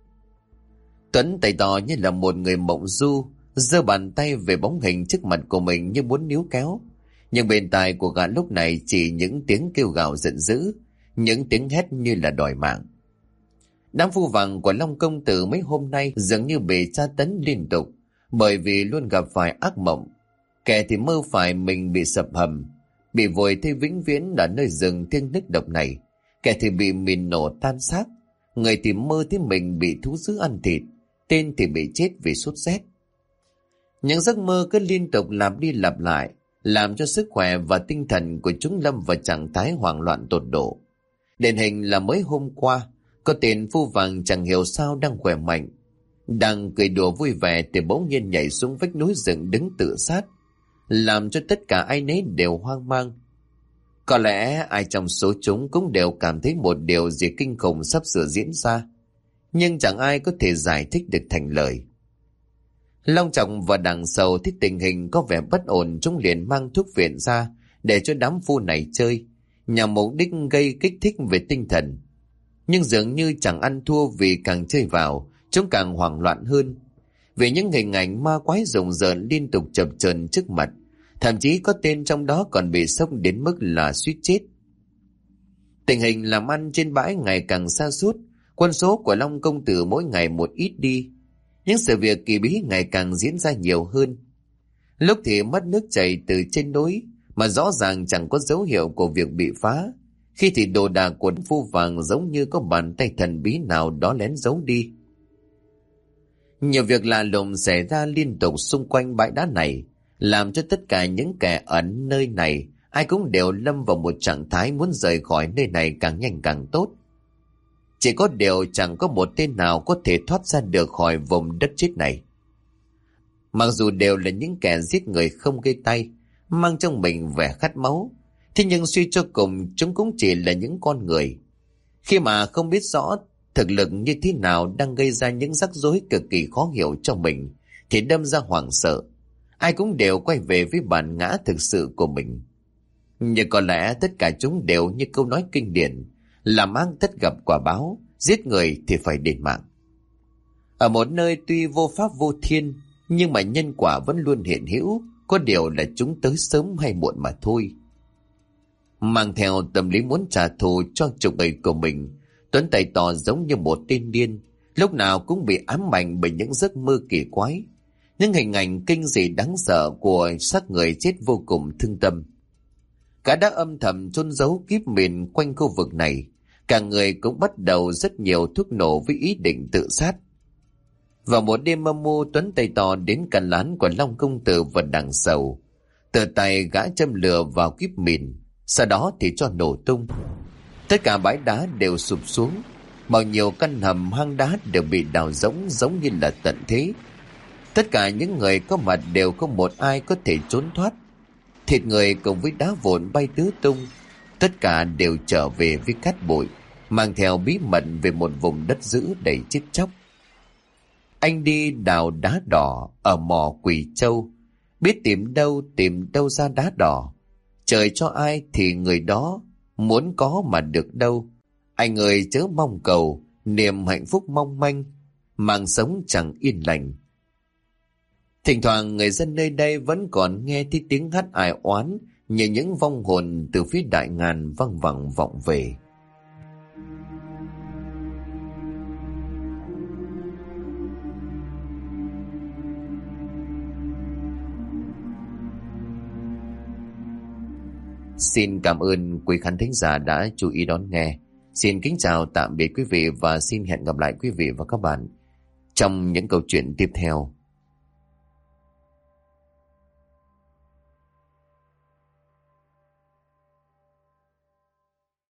S1: Tuấn tay to như là một người mộng du, giơ bàn tay về bóng hình trước mặt của mình như muốn níu kéo. Nhưng bên tai của gã lúc này chỉ những tiếng kêu gào giận dữ, những tiếng hét như là đòi mạng. Đám phu vàng của Long công tử mấy hôm nay dường như bị tra tấn liên tục, bởi vì luôn gặp phải ác mộng. Kẻ thì mơ phải mình bị sập hầm, bị vùi thay vĩnh viễn ở nơi rừng thiêng nước độc này. Kẻ thì bị mìn nổ tan xác, người thì mơ thấy mình bị thú dữ ăn thịt, tên thì bị chết vì sốt rét. Những giấc mơ cứ liên tục lặp đi lặp lại, làm cho sức khỏe và tinh thần của chúng lâm vào trạng thái hoảng loạn tột độ. Điển hình là mới hôm qua, có tên phu vàng chẳng hiểu sao đang khỏe mạnh, đang cười đùa vui vẻ thì bỗng nhiên nhảy xuống vách núi rừng đứng tự sát, làm cho tất cả ai nấy đều hoang mang. Có lẽ ai trong số chúng cũng đều cảm thấy một điều gì kinh khủng sắp sửa diễn ra, nhưng chẳng ai có thể giải thích được thành lời. Long Trọng và Đằng Sầu thấy tình hình có vẻ bất ổn, chúng liền mang thuốc viện ra để cho đám phu này chơi, nhằm mục đích gây kích thích về tinh thần. Nhưng dường như chẳng ăn thua, vì càng chơi vào, chúng càng hoảng loạn hơn. Vì những hình ảnh ma quái rùng rợn liên tục chập chờn trước mặt, thậm chí có tên trong đó còn bị sốc đến mức là suýt chết. Tình hình làm ăn trên bãi ngày càng sa sút, quân số của Long công tử mỗi ngày một ít đi. Những sự việc kỳ bí ngày càng diễn ra nhiều hơn. Lúc thì mất nước chảy từ trên núi mà rõ ràng chẳng có dấu hiệu của việc bị phá, khi thì đồ đạc của phu vàng giống như có bàn tay thần bí nào đó lén giấu đi. Nhiều việc lạ lùng xảy ra liên tục xung quanh bãi đá này, làm cho tất cả những kẻ ở nơi này ai cũng đều lâm vào một trạng thái muốn rời khỏi nơi này càng nhanh càng tốt. Chỉ có điều chẳng có một tên nào có thể thoát ra được khỏi vùng đất chết này. Mặc dù đều là những kẻ giết người không gây tay, mang trong mình vẻ khát máu, thế nhưng suy cho cùng chúng cũng chỉ là những con người. Khi mà không biết rõ thực lực như thế nào đang gây ra những rắc rối cực kỳ khó hiểu cho mình, thì đâm ra hoảng sợ. ai cũng đều quay về với bản ngã thực sự của mình. Nhưng có lẽ tất cả chúng đều như câu nói kinh điển: làm ác tất gặp quả báo, giết người thì phải đền mạng. Ở một nơi tuy vô pháp vô thiên, nhưng mà nhân quả vẫn luôn hiện hữu, có điều là chúng tới sớm hay muộn mà thôi. Mang theo tâm lý muốn trả thù cho chục người của mình, Tuấn tay to giống như một tên điên, lúc nào cũng bị ám ảnh bởi những giấc mơ kỳ quái. Những hình ảnh kinh dị đáng sợ của xác người chết vô cùng thương tâm. Cả đã âm thầm chôn giấu kíp mìn quanh khu vực này, cả người cũng bắt đầu rất nhiều thuốc nổ với ý định tự sát. Vào một đêm âm mưu, Tuấn tay to đến căn lán của Long công tử và đằng sầu, từ tay gã châm lửa vào kíp mìn, sau đó thì cho nổ tung. Tất cả bãi đá đều sụp xuống, bao nhiêu căn hầm hang đá đều bị đào rỗng giống như là tận thế. Tất cả những người có mặt đều không một ai có thể trốn thoát. Thịt người cùng với đá vụn bay tứ tung, tất cả đều trở về với cát bụi, mang theo bí mật về một vùng đất dữ đầy chết chóc. Anh đi đào đá đỏ ở mỏ Quỷ Châu, biết tìm đâu ra đá đỏ. Trời cho ai thì người đó muốn có mà được đâu. Anh ơi chớ mong cầu, niềm hạnh phúc mong manh, mạng sống chẳng yên lành. Thỉnh thoảng người dân nơi đây vẫn còn nghe thấy tiếng hát ai oán như những vong hồn từ phía đại ngàn văng vẳng vọng về. Xin cảm ơn quý khán thính giả đã chú ý đón nghe. Xin kính chào tạm biệt quý vị và xin hẹn gặp lại quý vị và các bạn trong những câu chuyện tiếp theo.